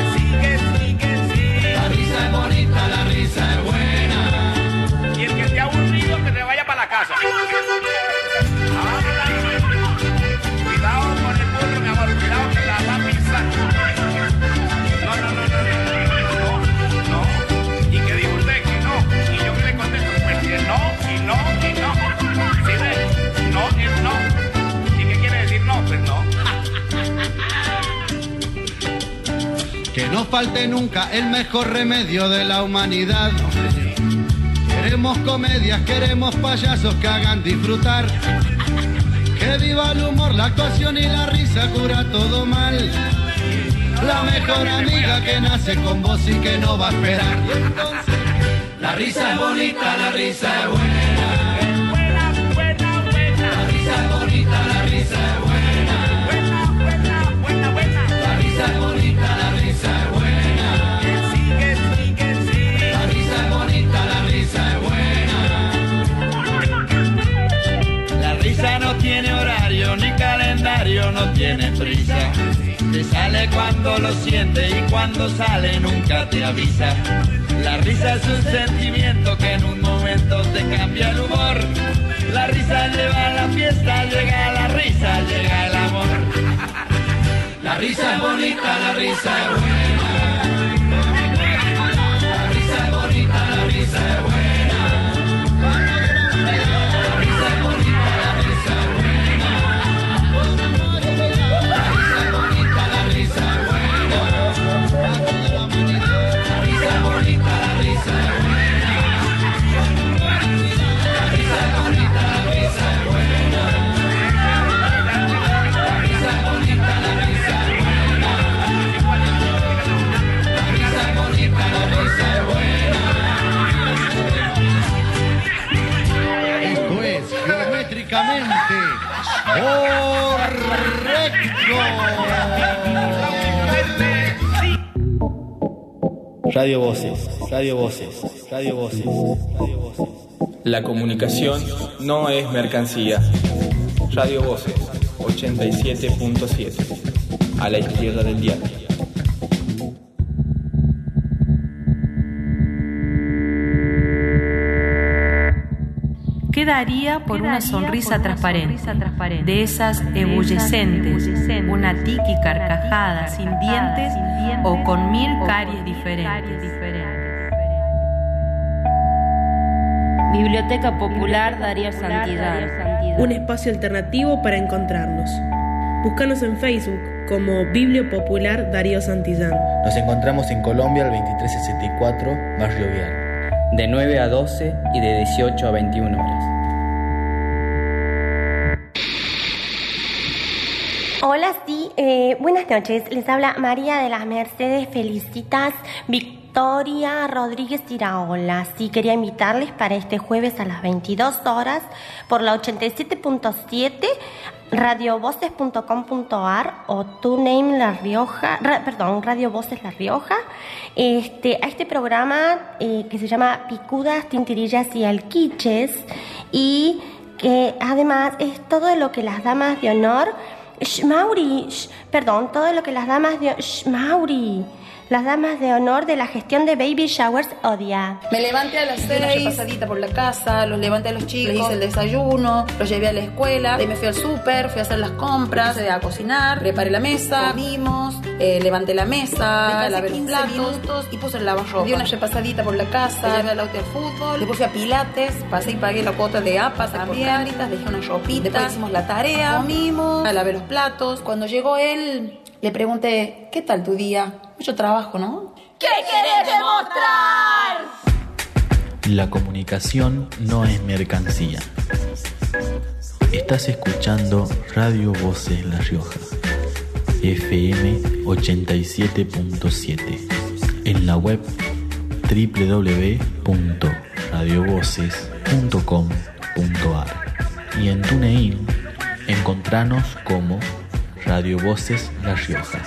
[SPEAKER 9] La risa es bonita, la risa es buena.
[SPEAKER 14] y el que esté aburrido que se vaya para la casa. Cuidado con el burro, mi amor, cuidado que la va a pisar. No. ¿Y qué dijo usted? Que no. Y yo que le contesto, pues que no. ¿Sí ve? No es no. ¿Y qué quiere decir no? Pues no.
[SPEAKER 15] que no falte nunca el mejor remedio de la humanidad. Queremos comedias, queremos payasos que hagan disfrutar. Que viva el humor, la actuación y la risa cura todo mal. La mejor amiga que nace con vos y que no va a esperar. Y entonces,
[SPEAKER 9] La risa es bonita, la risa es buena. La risa es bonita, la risa es buena. La risa es bonita, la risa es buena. La risa es bonita, la risa es buena.
[SPEAKER 15] la risa no tiene horario ni calendario, no tiene prisa. Te sale cuando lo siente y cuando sale nunca te avisa. La risa es un sentimiento que en un momento te cambia el humor. La risa lleva a la fiesta, llega la risa, llega el amor.
[SPEAKER 9] La risa es bonita, la risa es buena. La risa es bonita, la risa es buena. La risa es bonita, la risa es buena. La risa es bonita, la risa es buena. La risa es bonita, la risa es buena. La risa es bonita, la risa es buena. La risa es bonita, la risa es buena. La risa es bonita, la risa es buena.
[SPEAKER 15] Esto es geométricamente correcto.
[SPEAKER 2] Radio Voces, Radio Voces, Radio Voces, Radio Voces. La comunicación no es mercancía. Radio Voces, 87.7, a la izquierda del diario.
[SPEAKER 16] ¿Qué daría por una sonrisa transparente? De esas ebullecentes, una tiki carcajada sin dientes o con 1000 caries diferentes.
[SPEAKER 17] Biblioteca Popular Darío Santillán.
[SPEAKER 18] Un espacio alternativo para encontrarnos. Búscanos en Facebook como Biblio Popular Darío Santillán.
[SPEAKER 2] Nos encontramos en Colombia al 2364, Barrio Vial.
[SPEAKER 19] De 9 a 12 y de 18 a 21 horas.
[SPEAKER 20] Hola, sí, buenas noches. Les habla María de las Mercedes Felicitas Victoria Rodríguez Iraola. Sí, quería invitarles para este jueves a las 22 horas por la 87.7 radiovoces.com.ar o TuneIn La Rioja, Radio Voces La Rioja, a este programa que se llama Picudas, Tintirillas y Alquiches, y que además es todo lo que las damas de honor, todo lo que las damas de las damas de honor de la gestión de baby showers odia.
[SPEAKER 7] Me levanté a las 6, una pasadita por la casa, los levanté a los chicos, les hice el desayuno, los llevé a la escuela, de ahí me fui al súper, fui a hacer las compras, a cocinar, preparé la mesa, comimos, levanté la mesa, lavé los platos y puse el lavarropa. Di una repasadita por la casa, llevé al auto al fútbol, después fui a Pilates, pasé y pagué la cuota de APA también, dejé una ropita, después hicimos la tarea, comimos, lavé los platos. Cuando llegó él, le pregunté, ¿qué tal tu día? Mucho trabajo, ¿no?
[SPEAKER 9] ¿Qué querés demostrar?
[SPEAKER 21] La comunicación no es mercancía. Estás escuchando Radio Voces La Rioja, FM 87.7, en la web www.radiovoces.com.ar y en TuneIn encontranos como Radio Voces La Rioja.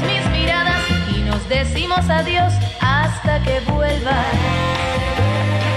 [SPEAKER 20] Decimos adiós hasta que vuelvas.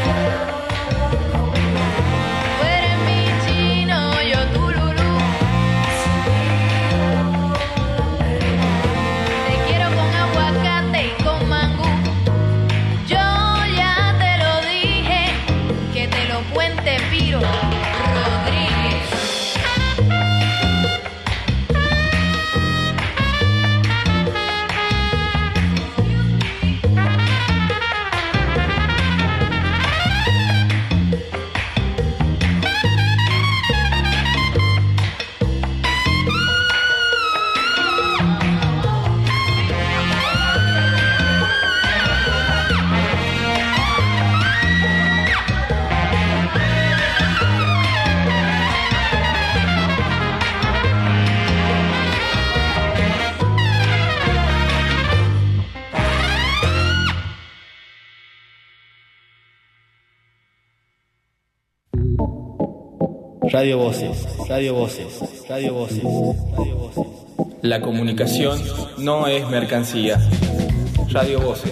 [SPEAKER 2] Radio Voces, Radio Voces, Radio Voces, Radio Voces. La comunicación no es mercancía. Radio Voces,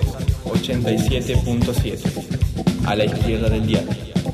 [SPEAKER 2] 87.7, a la izquierda del diario.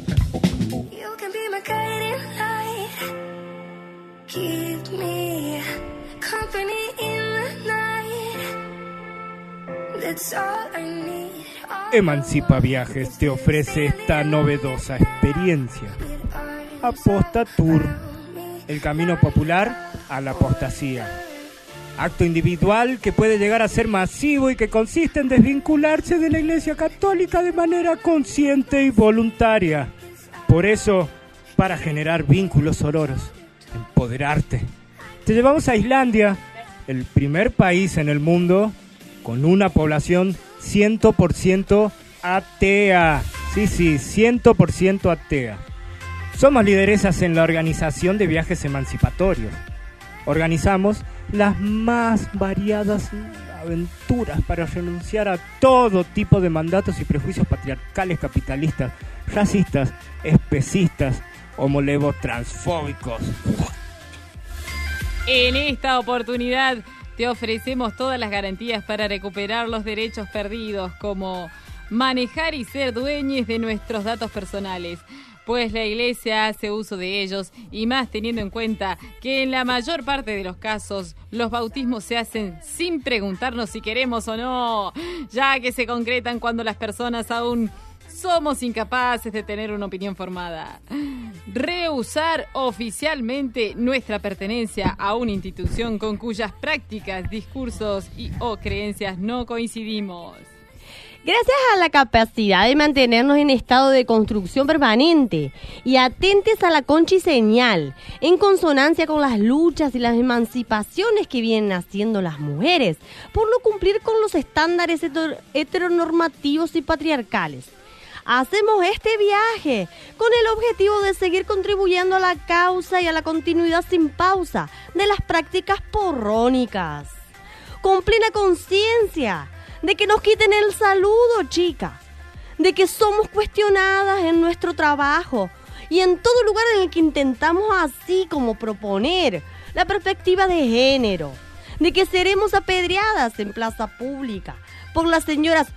[SPEAKER 10] Emancipa Viajes te ofrece esta novedosa experiencia. Aposta Tour, el camino popular a la apostasía. Acto individual que puede llegar a ser masivo y que consiste en desvincularse de la Iglesia Católica de manera consciente y voluntaria. Por eso, para generar vínculos sororos, empoderarte, te llevamos a Islandia, el primer país en el mundo con una población 100% atea. Sí, 100% atea. Somos lideresas en la organización de viajes emancipatorios. Organizamos las más variadas aventuras para renunciar a todo tipo de mandatos y prejuicios patriarcales, capitalistas, racistas, especistas, homolevos, transfóbicos.
[SPEAKER 3] En esta oportunidad te ofrecemos todas las garantías para recuperar los derechos perdidos, como manejar y ser dueños de nuestros datos personales, pues la Iglesia hace uso de ellos, y más teniendo en cuenta que en la mayor parte de los casos los bautismos se hacen sin preguntarnos si queremos o no, ya que se concretan cuando las personas aún somos incapaces de tener una opinión formada. Rehusar oficialmente nuestra pertenencia a una institución con cuyas prácticas, discursos o creencias no coincidimos.
[SPEAKER 20] Gracias a la capacidad de mantenernos en estado de construcción permanente y atentes a la conchiseñal, en consonancia con las luchas y las emancipaciones que vienen haciendo las mujeres por no cumplir con los estándares heteronormativos y patriarcales. Hacemos este viaje con el objetivo de seguir contribuyendo a la causa y a la continuidad sin pausa de las prácticas porrónicas, con plena conciencia de que nos quiten el saludo, chica, de que somos cuestionadas en nuestro trabajo y en todo lugar en el que intentamos así como proponer la perspectiva de género, de que seremos apedreadas en plaza pública por las señoras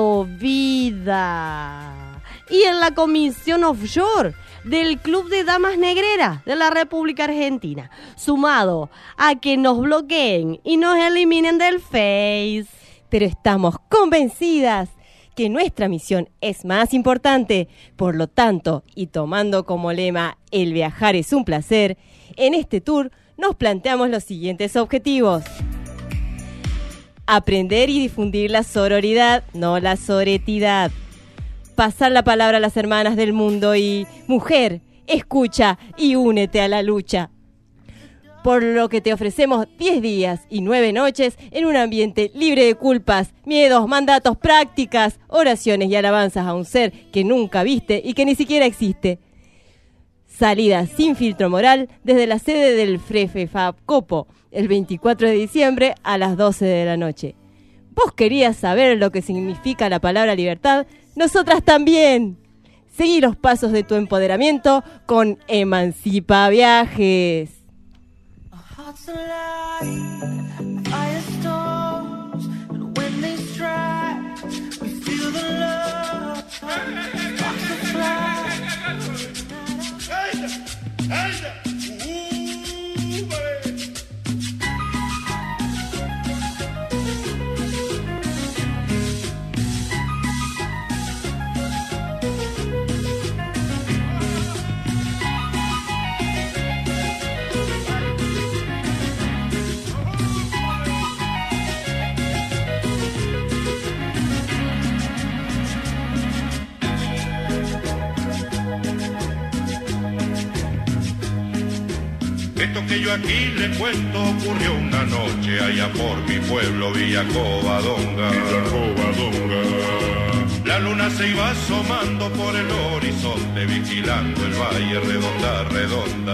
[SPEAKER 20] Provida y en la comisión offshore del Club de Damas Negreras de la República Argentina, sumado a que nos bloqueen y nos eliminen del Face.
[SPEAKER 4] Pero estamos convencidas que nuestra misión es más importante. Por lo tanto, y tomando como lema el viajar es un placer, en este tour nos planteamos los siguientes objetivos: aprender y difundir la sororidad, no la soretidad. Pasar la palabra a las hermanas del mundo y, mujer, escucha y únete a la lucha. Por lo que te ofrecemos 10 días y 9 noches en un ambiente libre de culpas, miedos, mandatos, prácticas, oraciones y alabanzas a un ser que nunca viste y que ni siquiera existe. Salida sin filtro moral desde la sede del Frefefab Copo, el 24 de diciembre a las 12 de la noche. ¿Vos querías saber lo que significa la palabra libertad? ¡Nosotras también! Seguí los pasos de tu empoderamiento con Emancipa Viajes.
[SPEAKER 8] Esto que yo aquí le cuento ocurrió una noche allá por mi pueblo, Villa Covadonga. La luna se iba asomando por el horizonte, vigilando el valle redonda, redonda.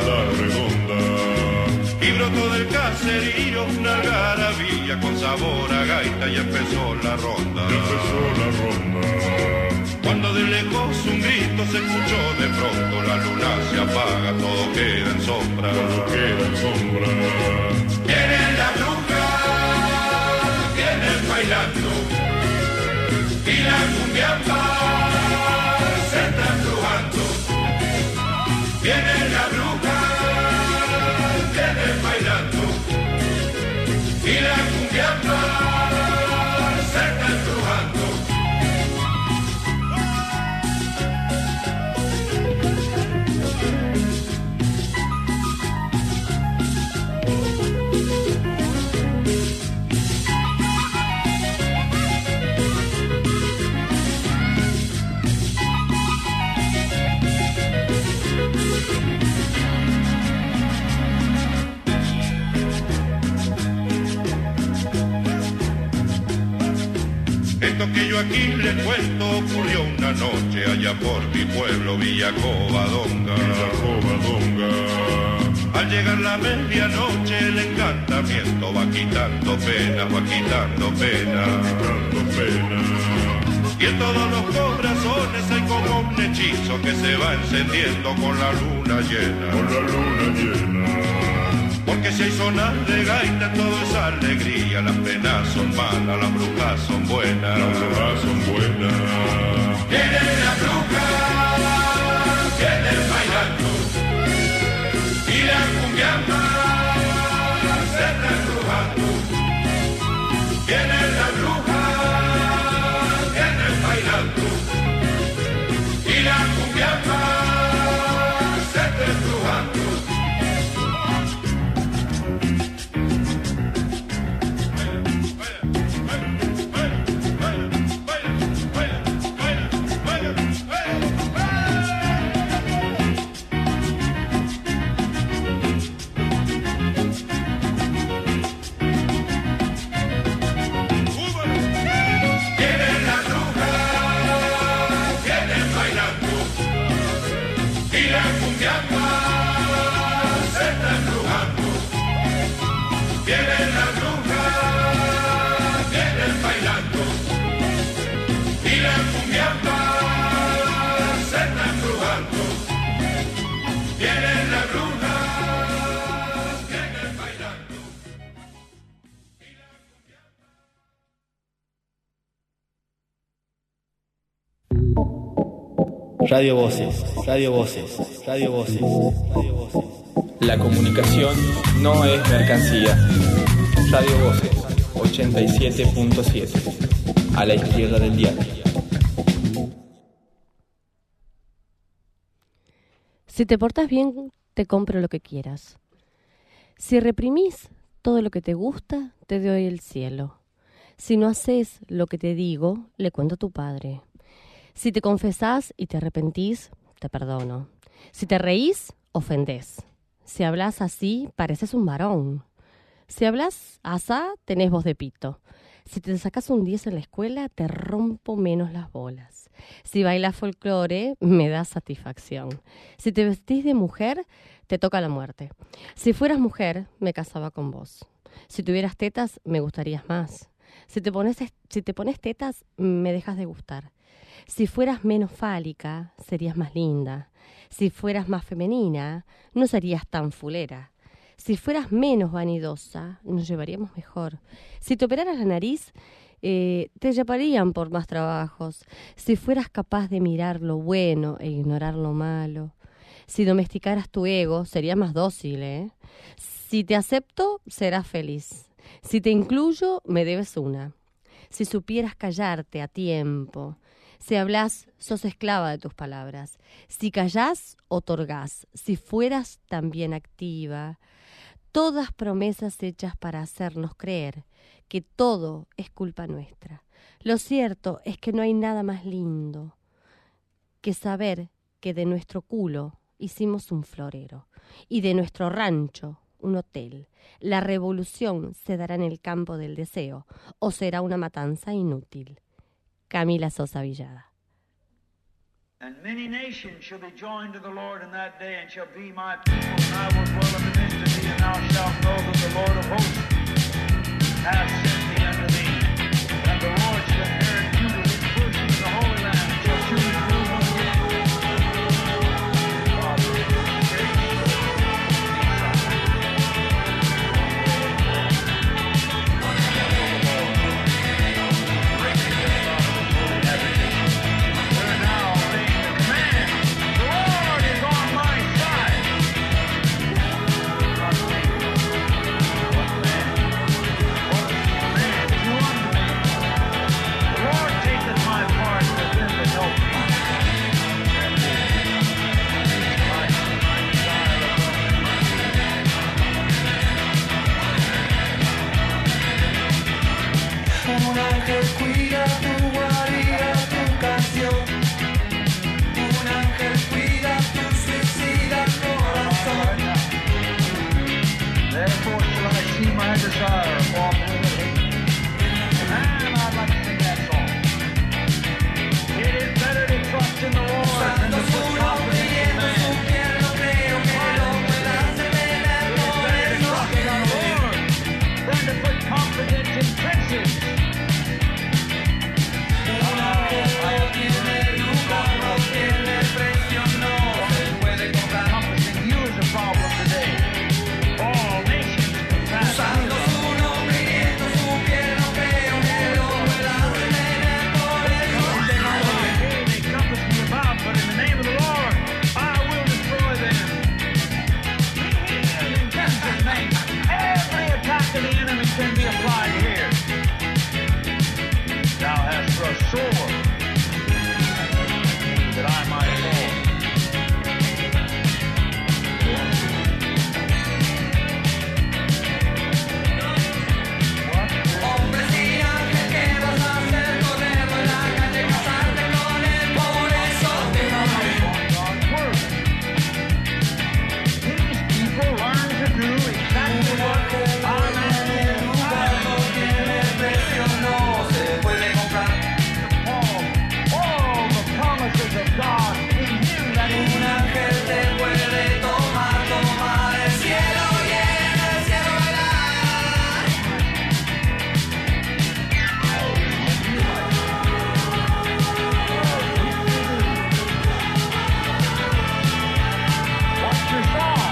[SPEAKER 8] Y brotó del caserío una algarabía con sabor a gaita y empezó la ronda. Cuando de lejos un grito se escuchó, de pronto la luna se apaga, todo queda en sombra, todo queda en sombra.
[SPEAKER 9] Vienen las brujas, vienen bailando, y la cumbiamba se está embrujando. Vienen las brujas, vienen bailando, y la cumbiamba se está embrujando.
[SPEAKER 8] Esto que yo aquí le cuento ocurrió una noche allá por mi pueblo, Villa Covadonga. Al llegar la medianoche el encantamiento va quitando penas, va quitando penas. Y en todos los corazones hay como un hechizo que se va encendiendo con la luna llena. Con la luna llena. Porque si hay sonar de gaita todo es alegría, las penas son malas, las brujas son buenas. Las brujas son buenas.
[SPEAKER 9] Vienen las brujas, vienen bailando, y la cumbiamba se está embrujando. Vienen las brujas, vienen bailando, y la cumbiamba se está embrujando. Vienen las brujas, vienen bailando, y la cumbiamba se está embrujando. Vienen las brujas, vienen bailando.
[SPEAKER 2] Radio Voces, Radio Voces, Radio Voces, Radio Voces.
[SPEAKER 19] La comunicación no es mercancía. Radio Voces 87.7, a la izquierda del diario.
[SPEAKER 5] Si te portas bien, te compro lo que quieras. Si reprimís todo lo que te gusta, te doy el cielo. Si no haces lo que te digo, le cuento a tu padre. Si te confesás y te arrepentís, te perdono. Si te reís, ofendés. Si hablas así, pareces un varón. Si hablas asá, tenés voz de pito. Si te sacas un 10 en la escuela, te rompo menos las bolas. Si bailas folclore, me das satisfacción. Si te vestís de mujer, te toca la muerte. Si fueras mujer, me casaba con vos. Si tuvieras tetas, me gustarías más. Si te pones tetas, me dejas de gustar. Si fueras menos fálica, serías más linda. Si fueras más femenina, no serías tan fulera. Si fueras menos vanidosa, nos llevaríamos mejor. Si te operaras la nariz, te llamarían por más trabajos. Si fueras capaz de mirar lo bueno e ignorar lo malo. Si domesticaras tu ego, serías más dócil, ¿eh? Si te acepto, serás feliz. Si te incluyo, me debes una. Si supieras callarte a tiempo. Si hablas, sos esclava de tus palabras. Si callás, otorgás. Si fueras también activa. Todas promesas hechas para hacernos creer que todo es culpa nuestra. Lo cierto es que no hay nada más lindo que saber que de nuestro culo hicimos un florero y de nuestro rancho un hotel. La revolución se dará en el campo del deseo o será una matanza inútil. Camila Sosa Villada.
[SPEAKER 13] And many nations shall be joined to the Lord in that day, and shall be my people, and I will dwell in the midst of thee, and thou shalt know that the Lord of hosts hath sent me unto thee. And the Lord shall inherit you to his portion in the Holy Land, shall choose fire fall from the heat. Man, I'd like to sing that song. It is better to trust in the Lord than to put confidence in man. To put confidence in princes. Accomplishing you is a problem today. All nations confess. They compass me about, but in the name of the Lord, I will destroy them. In Jesus' name, every attack of the enemy can be applied here. Thou hast thrust sore that I might fall.
[SPEAKER 9] Hombres y ángeles, ¿qué vas a hacer con él? En la calle casarte con él, por eso te
[SPEAKER 13] These people learn to do exactly what our man is. All the promises of God in Him that is
[SPEAKER 9] un ángel te puede tomar el cielo y en el cielo
[SPEAKER 13] What's your song?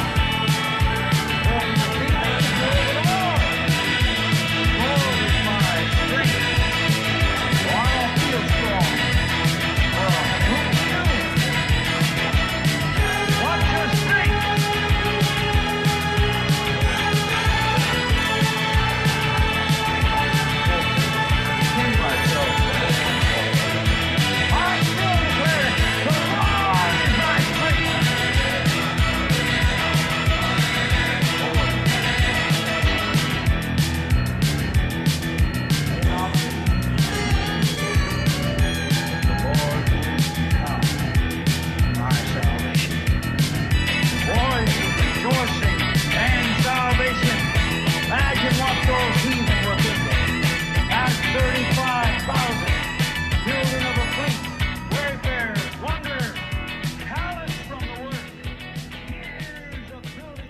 [SPEAKER 13] Imagine what those heathen were thinking. As 35,000 children of a fleet, wayfarers, wanderers, talents from the world, years of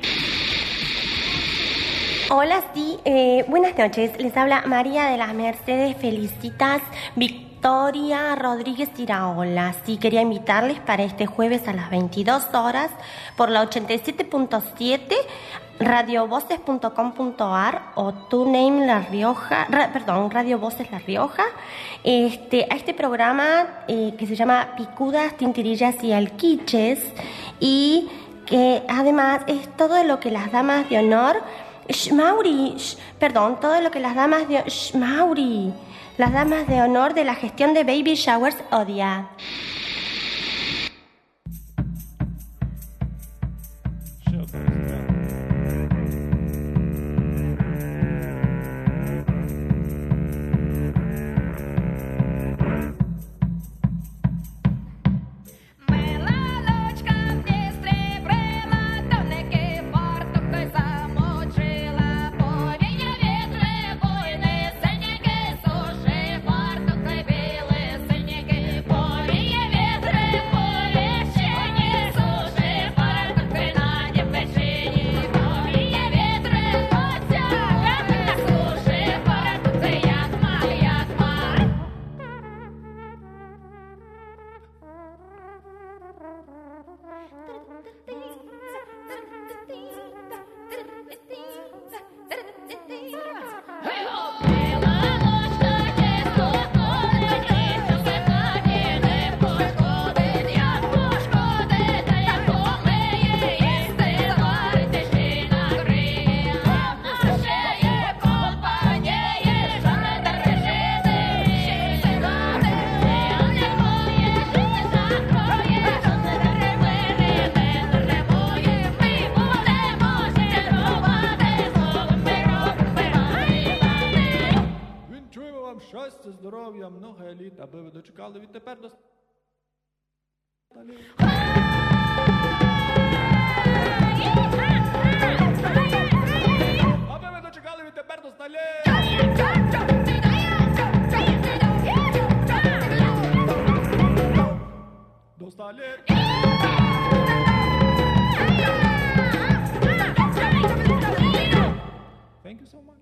[SPEAKER 13] building.
[SPEAKER 20] Hola, sí, buenas noches. Les habla María de las Mercedes Felicitas Victoria Rodríguez Iraola. Sí, quería invitarles para este jueves a las 22 horas por la 87.7 radiovoces.com.ar o TuneIn La Rioja, Radio Voces La Rioja, a este programa que se llama Picudas, Tintirillas y Alquiches, y que además es todo lo que las damas de honor, todo lo que las damas de las damas de honor de la gestión de Baby Showers odia.
[SPEAKER 6] щастя, здоров'я, много літ, аби ви дочекали відтепер до... Аби ви дочекали Thank you so much.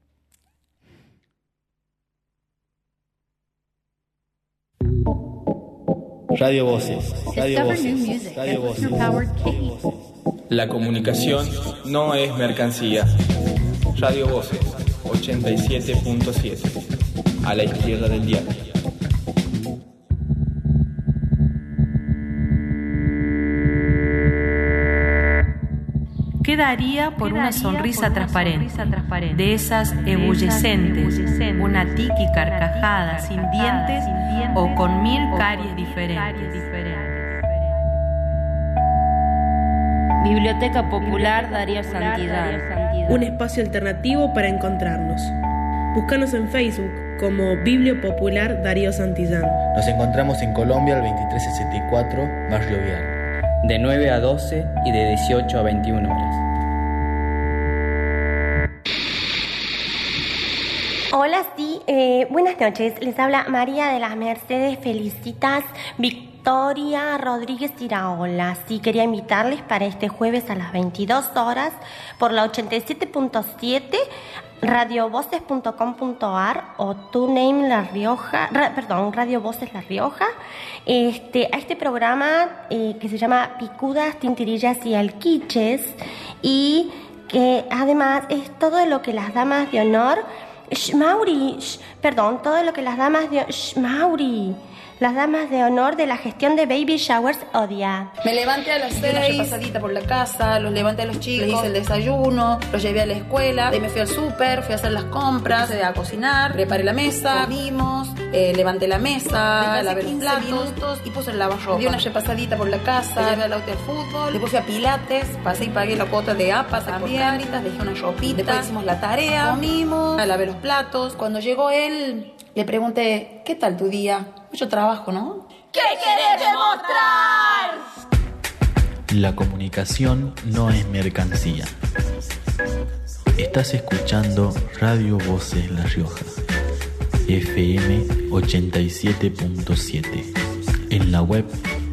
[SPEAKER 2] Radio Voces, Radio Voces, Radio Voces. La comunicación no es mercancía. Radio Voces, 87.7, a la izquierda del diario.
[SPEAKER 16] ¿Qué daría por una sonrisa transparente? De esas ebullecentes, una tiki carcajada sin dientes o con 1000 caries diferentes.
[SPEAKER 17] Biblioteca Popular Darío Santillán.
[SPEAKER 18] Un espacio alternativo para encontrarnos. Búscanos en Facebook como Biblio Popular Darío Santillán.
[SPEAKER 21] Nos encontramos en Colombia al 2364, Barrio Vial.
[SPEAKER 1] De 9 a 12 y de 18 a 21 horas.
[SPEAKER 20] Hola, sí, buenas noches. Les habla María de las Mercedes Felicitas Victoria Rodríguez Iraola. Sí, quería invitarles para este jueves a las 22 horas por la 87.7 radiovoces.com.ar o TuneIn La Rioja, Radio Voces La Rioja, a este programa que se llama Picudas, Tintirillas y Alquiches, y que además es todo lo que las damas de honor, todo lo que las damas de las damas de honor de la gestión de baby showers odia.
[SPEAKER 7] Me levanté a las 6, pasadita por la casa, los levanté a los chicos, les hice el desayuno, los llevé a la escuela, de ahí me fui al súper, fui a hacer las compras, a cocinar, preparé la mesa, comimos, levanté la mesa, lavé los platos y puse el lavarropa. Di una pasadita por la casa, llevé al auto al fútbol, después fui a Pilates, pasé y pagué la cuota de APA también, dejé una ropita, después hicimos la tarea, comimos, lavé los platos. Cuando llegó él, le pregunté, ¿qué tal tu día? Mucho trabajo, ¿no?
[SPEAKER 9] ¿Qué querés demostrar?
[SPEAKER 21] La comunicación no es mercancía. Estás escuchando Radio Voces La Rioja, FM 87.7, en la web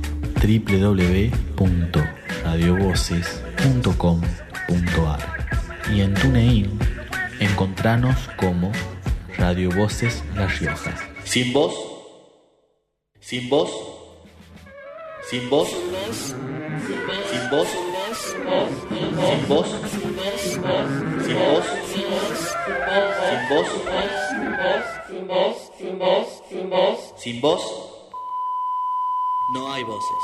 [SPEAKER 21] www.radiovoces.com.ar y en TuneIn encontranos como Radio Voces La Rioja. Sin voz, sin voz, sin voz, sin voz, sin voz, sin voz, sin voz, sin voz, no hay voces.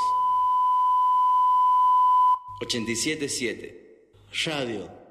[SPEAKER 21] 87.7 Radio.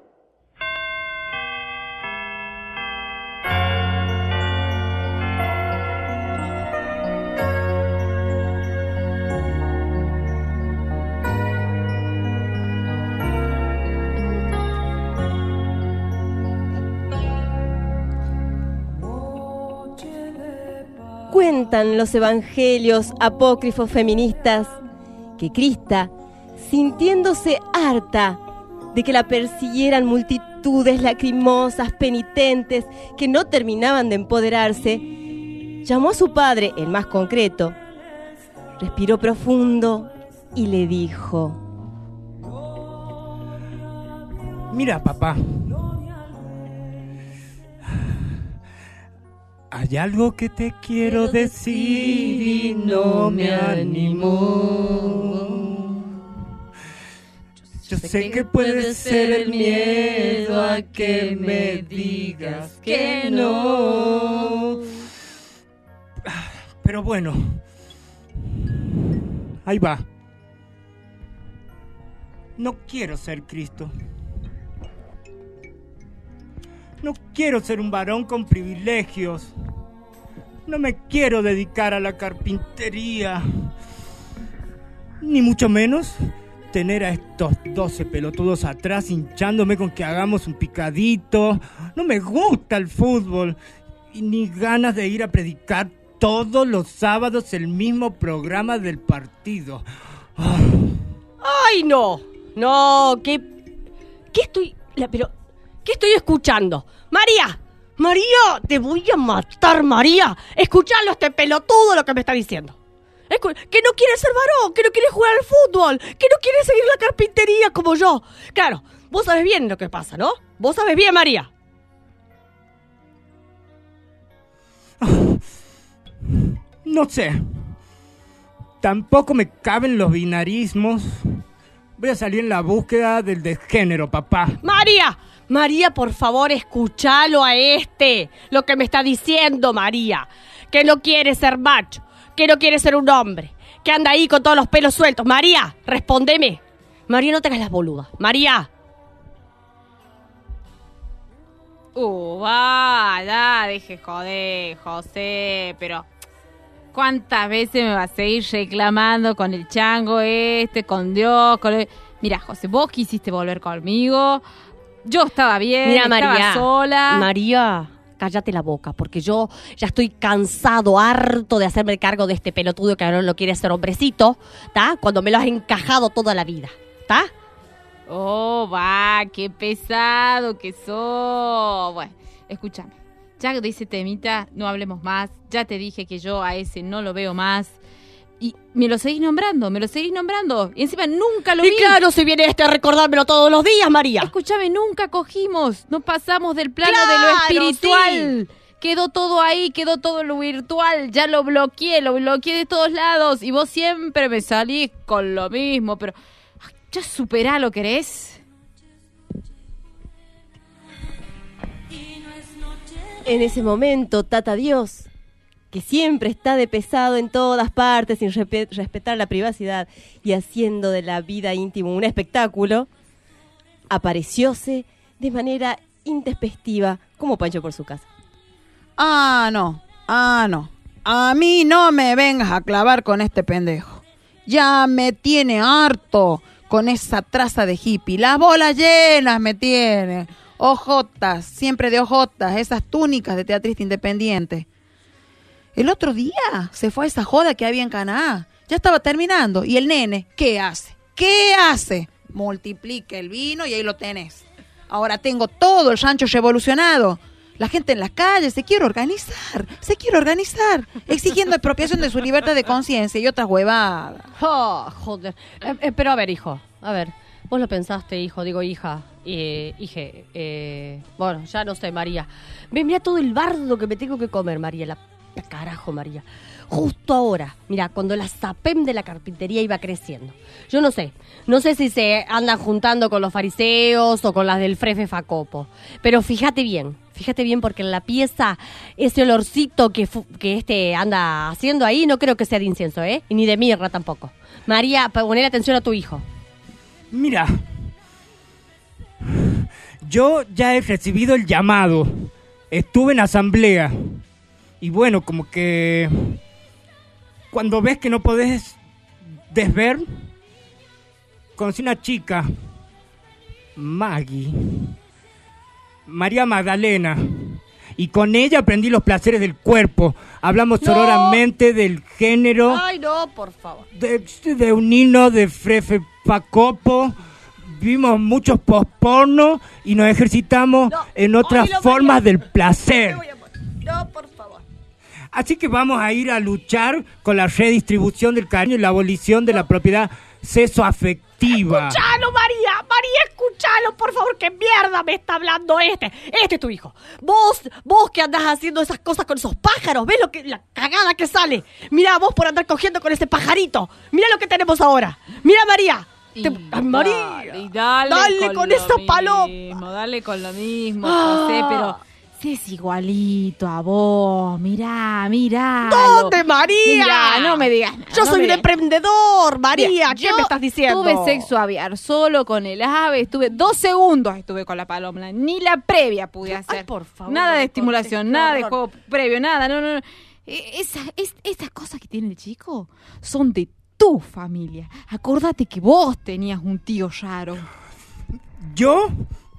[SPEAKER 4] Cuentan los evangelios apócrifos feministas que Crista, sintiéndose harta de que la persiguieran multitudes lacrimosas, penitentes, que no terminaban de empoderarse, llamó a su padre, el más concreto, respiró profundo y le dijo:
[SPEAKER 10] Mira, papá, hay algo que te quiero decir y no me animo. Yo sé que puede ser el miedo a que me digas que no. Pero bueno, ahí va. No quiero ser Cristo. No quiero ser un varón con privilegios. No me quiero dedicar a la carpintería. Ni mucho menos tener a estos 12 pelotudos atrás hinchándome con que hagamos un picadito. No me gusta el fútbol. Y ni ganas de ir a predicar todos los sábados el mismo programa del partido.
[SPEAKER 22] ¡Ay, no! No, ¿qué estoy escuchando? María, María, te voy a matar, María. Escuchalo, este pelotudo, lo que me está diciendo. Que no quiere ser varón, que no quiere jugar al fútbol, que no quiere seguir la carpintería como yo. Claro, vos sabés bien lo que pasa, ¿no? Vos sabés bien, María.
[SPEAKER 10] No sé. Tampoco me caben los binarismos. Voy a salir en la búsqueda del desgénero, papá.
[SPEAKER 22] María, María, por favor, escúchalo a lo que me está diciendo, María. Que no quiere ser macho, que no quiere ser un hombre, que anda ahí con todos los pelos sueltos. María, respóndeme. María, no te hagas las boludas. María.
[SPEAKER 3] Ya, deje joder, José, pero ¿cuántas veces me vas a seguir reclamando con el chango con Dios, Mira, José, vos quisiste volver conmigo, yo estaba bien,
[SPEAKER 22] Mira,
[SPEAKER 3] estaba
[SPEAKER 22] María,
[SPEAKER 3] sola.
[SPEAKER 22] María, cállate la boca, porque yo ya estoy cansado, harto de hacerme cargo de este pelotudo que ahora no quiere ser hombrecito, ¿está? Cuando me lo has encajado toda la vida, ¿está?
[SPEAKER 3] Qué pesado que sos. Bueno, escúchame. Ya de ese temita no hablemos más. Ya te dije que yo a ese no lo veo más. Y me lo seguís nombrando. Y encima nunca lo vi.
[SPEAKER 22] Y claro, si viene a recordármelo todos los días, María.
[SPEAKER 3] Escúchame, nunca cogimos. No pasamos del plano de lo espiritual. Sí. Quedó todo ahí, quedó todo lo virtual. Ya lo bloqueé de todos lados. Y vos siempre me salís con lo mismo, pero... ya superalo, ¿querés?
[SPEAKER 4] En ese momento, Tata Dios, que siempre está de pesado en todas partes, sin respetar la privacidad y haciendo de la vida íntima un espectáculo, aparecióse de manera intempestiva como Pancho por su casa.
[SPEAKER 7] No. A mí no me vengas a clavar con este pendejo. Ya me tiene harto con esa traza de hippie. Las bolas llenas me tiene. Ojotas, siempre de ojotas, esas túnicas de teatrista independiente. El otro día se fue a esa joda que había en Canaá. Ya estaba terminando. Y el nene, ¿qué hace? Multiplica el vino y ahí lo tenés. Ahora tengo todo el rancho revolucionado. La gente en las calles se quiere organizar, exigiendo expropiación de su libertad de conciencia y otras huevadas.
[SPEAKER 22] Joder. Pero a ver, hijo, vos lo pensaste, hijo, digo hija, bueno, ya no sé, María. Mira todo el bardo que me tengo que comer, María, la carajo, María. Justo ahora, mira, cuando la SAPEM de la carpintería iba creciendo. Yo no sé si se andan juntando con los fariseos o con las del Frefe Facopo. Pero fíjate bien porque en la pieza ese olorcito que anda haciendo ahí no creo que sea de incienso, ¿eh? Y ni de mirra tampoco. María, poner atención a tu hijo.
[SPEAKER 10] Mira, yo ya he recibido el llamado. Estuve en asamblea. Y bueno, como que... cuando ves que no podés desver, conocí una chica, María Magdalena, y con ella aprendí los placeres del cuerpo. Hablamos sororamente del género.
[SPEAKER 22] Ay, no, por favor.
[SPEAKER 10] De un himno de Frefe Facopo. Vimos muchos posporno y nos ejercitamos en otras formas del placer.
[SPEAKER 22] No, por favor.
[SPEAKER 10] Así que vamos a ir a luchar con la redistribución del cariño y la abolición de la propiedad sexoafectiva.
[SPEAKER 22] ¡Escuchalo, María! María, escuchalo, por favor, ¿qué mierda me está hablando este? Este es tu hijo. Vos que andás haciendo esas cosas con esos pájaros, ¿ves la cagada que sale? Mira, vos por andar cogiendo con ese pajarito. Mira lo que tenemos ahora. Mira, María. María, dale con esa paloma.
[SPEAKER 3] Dale con lo mismo, José, pero... sí, es igualito a vos, mirá.
[SPEAKER 22] ¿Dónde, María?
[SPEAKER 3] Mirá, no me digas nada.
[SPEAKER 22] Yo soy un emprendedor, María. ¿Qué me estás diciendo?
[SPEAKER 3] Tuve sexo aviar solo con el ave, 2 segundos estuve con la paloma, ni la previa pude hacer.
[SPEAKER 22] Ay, por favor.
[SPEAKER 3] Nada de estimulación, nada de juego previo, nada, no. Estas cosas que tiene el chico son de tu familia. Acordate que vos tenías un tío raro.
[SPEAKER 10] ¿Yo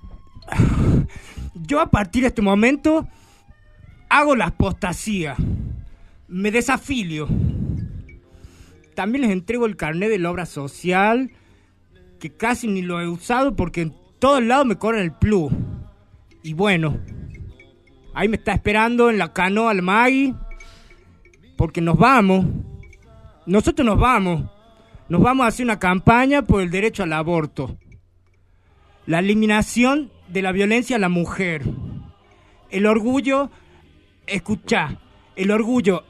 [SPEAKER 10] a partir de este momento hago la apostasía, me desafilio. También les entrego el carnet de la obra social, que casi ni lo he usado porque en todos lados me cobran el plus. Y bueno, Ahí me está esperando en la canoa el Magui, porque nos vamos. Nosotros nos vamos a hacer una campaña por el derecho al aborto, la eliminación de la violencia a la mujer, el orgullo, escuchá, el orgullo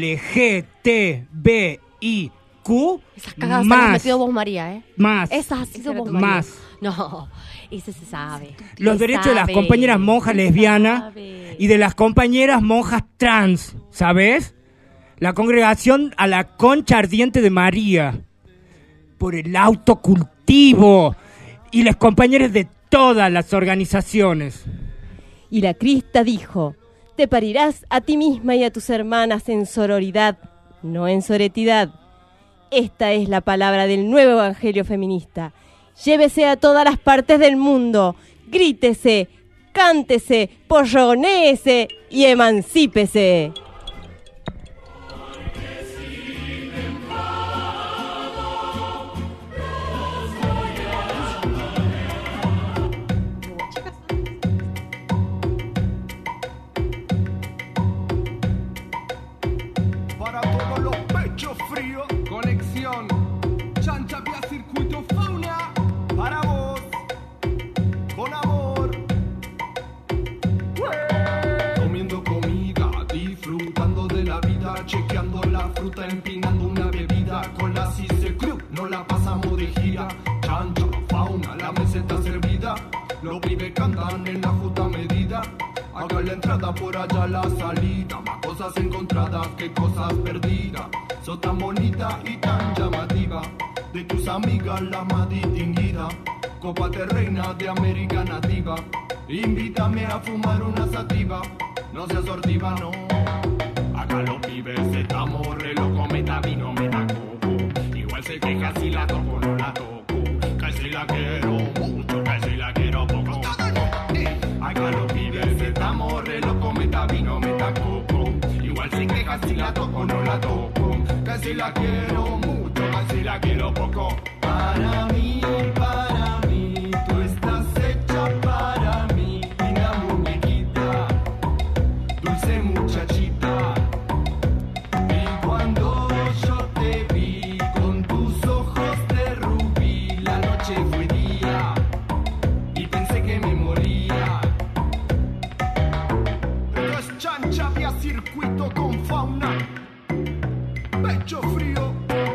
[SPEAKER 10] LGTBIQ.
[SPEAKER 22] Esas cagadas se las has metido vos, María, ¿eh?
[SPEAKER 10] Más.
[SPEAKER 22] Esas has sido vos,
[SPEAKER 10] María.
[SPEAKER 22] Más. No, ese se sabe.
[SPEAKER 10] Los derechos de las compañeras monjas lesbianas y de las compañeras monjas trans, ¿sabes? La congregación a la Concha Ardiente de María, por el autocultivo, y las compañeras de todas las organizaciones.
[SPEAKER 4] Y la Crista dijo: te parirás a ti misma y a tus hermanas en sororidad, no en soretidad. Esta es la palabra del nuevo evangelio feminista. Llévese a todas las partes del mundo, grítese, cántese, pollonéese y emancípese.
[SPEAKER 11] Para todos los pechos fríos, conexión Chancha vía circuito fauna. Para vos, con amor. Comiendo comida, disfrutando de la vida, chequeando la fruta, empinando una bebida. Con la Cise Crew no la pasamos de gira. Chancha, fauna, la meseta servida. Los pibes cantan en la justa medida. Acá la entrada, por allá la salida. Más cosas encontradas que cosas perdidas. Sos tan bonita y tan llamativa. De tus amigas la más distinguida. Cópate reina de América nativa. Invítame a fumar una sativa. No seas sortiva, no. Acá los pibes estamos re locos. Meta vino, meta coco. Igual se queja si la toco o no la toco. Que si la quiero mucho, que si la quiero poco. Acá los pibes estamos re locos. Meta vino, meta coco. Igual se queja si la toco o no la toco. Que si la quiero mucho, que si la quiero poco. Para mí, tú estás hecha para mí. Linda muñequita, dulce muchachita. Y cuando yo te vi con tus ojos de rubí, la noche fue día y pensé que me moría. Pero es Chancha vía circuito con fauna. Pecho frío.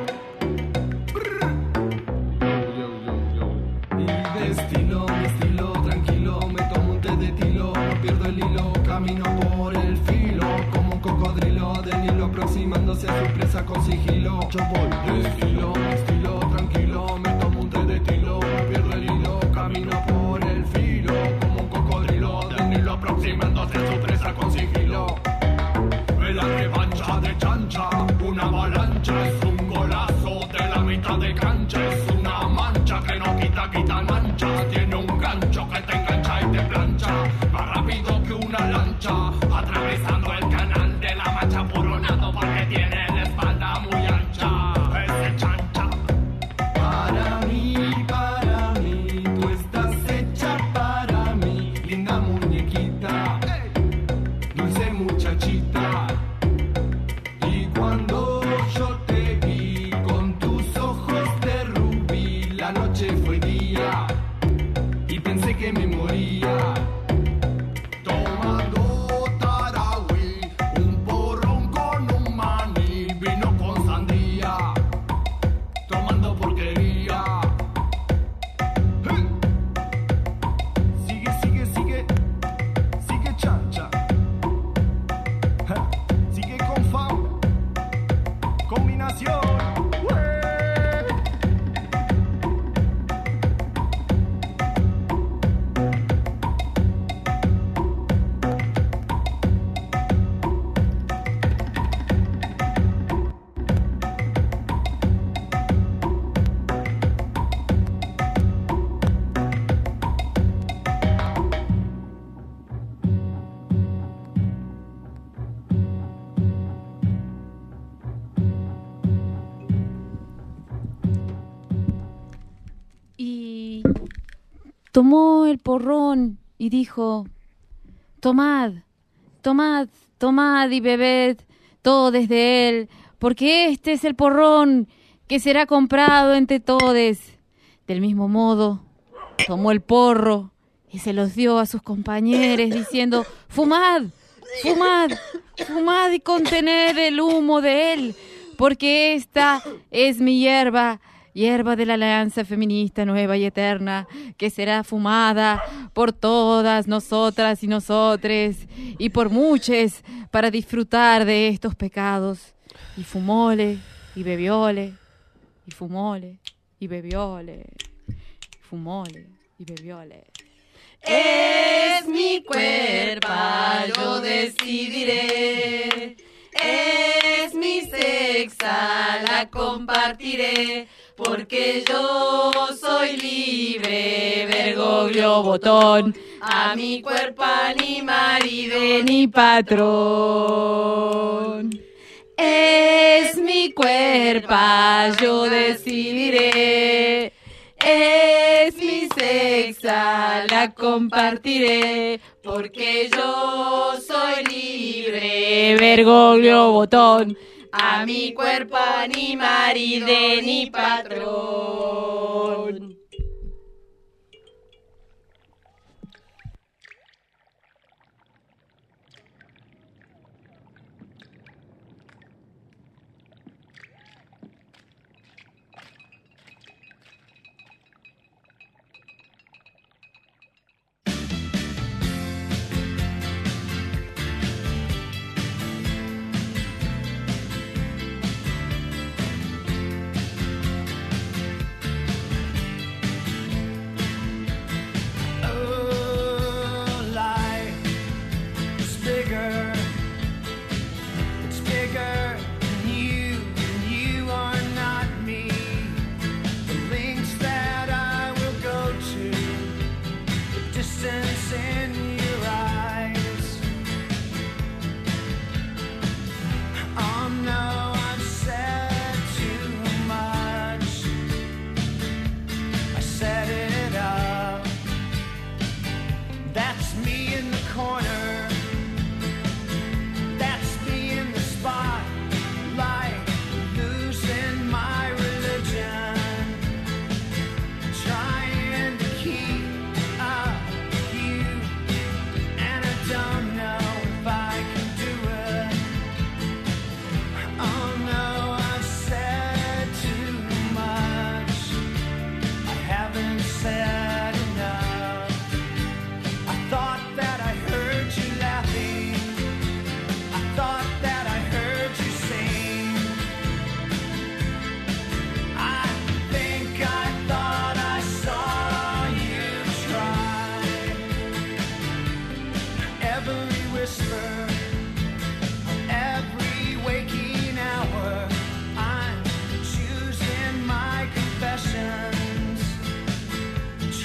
[SPEAKER 11] Y de estilo, mi estilo, tranquilo. Me tomo un té de tilo, no pierdo el hilo. Camino por el filo, como un cocodrilo del hilo, aproximándose a su presa con sigilo. Yo voy de estilo, mi estilo, tranquilo. Me tomo un té de tilo, no pierdo el hilo. Camino por el filo, como un cocodrilo del hilo, aproximándose a su presa con sigilo. La revancha de Chancha, una avalancha, es un golazo de la mitad de cancha, es una mancha que no quita mancha, tiene un gancho que te engancha y te plancha, más rápido que una lancha, atravesando el canal de la Mancha por un lado porque tiene la espalda muy ancha, ese Chancha. Para mí, tú estás hecha para mí, linda muñequita, dulce muchachita. Y cuando yo te vi con tus ojos de rubí, la noche fue día y pensé que me moría. Tomando tarahui, un porrón con un maní, vino con sandía, tomando porquería. ¡Hey! Sigue Chancha. Sigue con fauna. Combinación.
[SPEAKER 3] Y tomó el porrón y dijo: tomad, tomad, tomad y bebed todo desde él, porque este es el porrón que será comprado entre todes. Del mismo modo, tomó el porro y se los dio a sus compañeros, diciendo, fumad, fumad, fumad y contened el humo de él, porque esta es mi hierba, hierba de la alianza feminista nueva y eterna, que será fumada por todas nosotras y nosotres, y por muchos, para disfrutar de estos pecados. Y fumóle, y bebióle, y fumóle, y bebióle, y fumóle, y bebióle.
[SPEAKER 9] Es mi cuerpo, yo decidiré. Es mi sexa, la compartiré. Porque yo soy libre, Bergoglio Botón. A mi cuerpo ni marido ni patrón. Es mi cuerpo, yo decidiré. Es mi sexa, la compartiré, porque yo soy libre, Bergoglio Botón. A mi cuerpo ni marido ni patrón.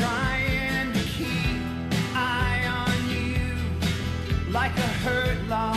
[SPEAKER 11] like a hurt, lost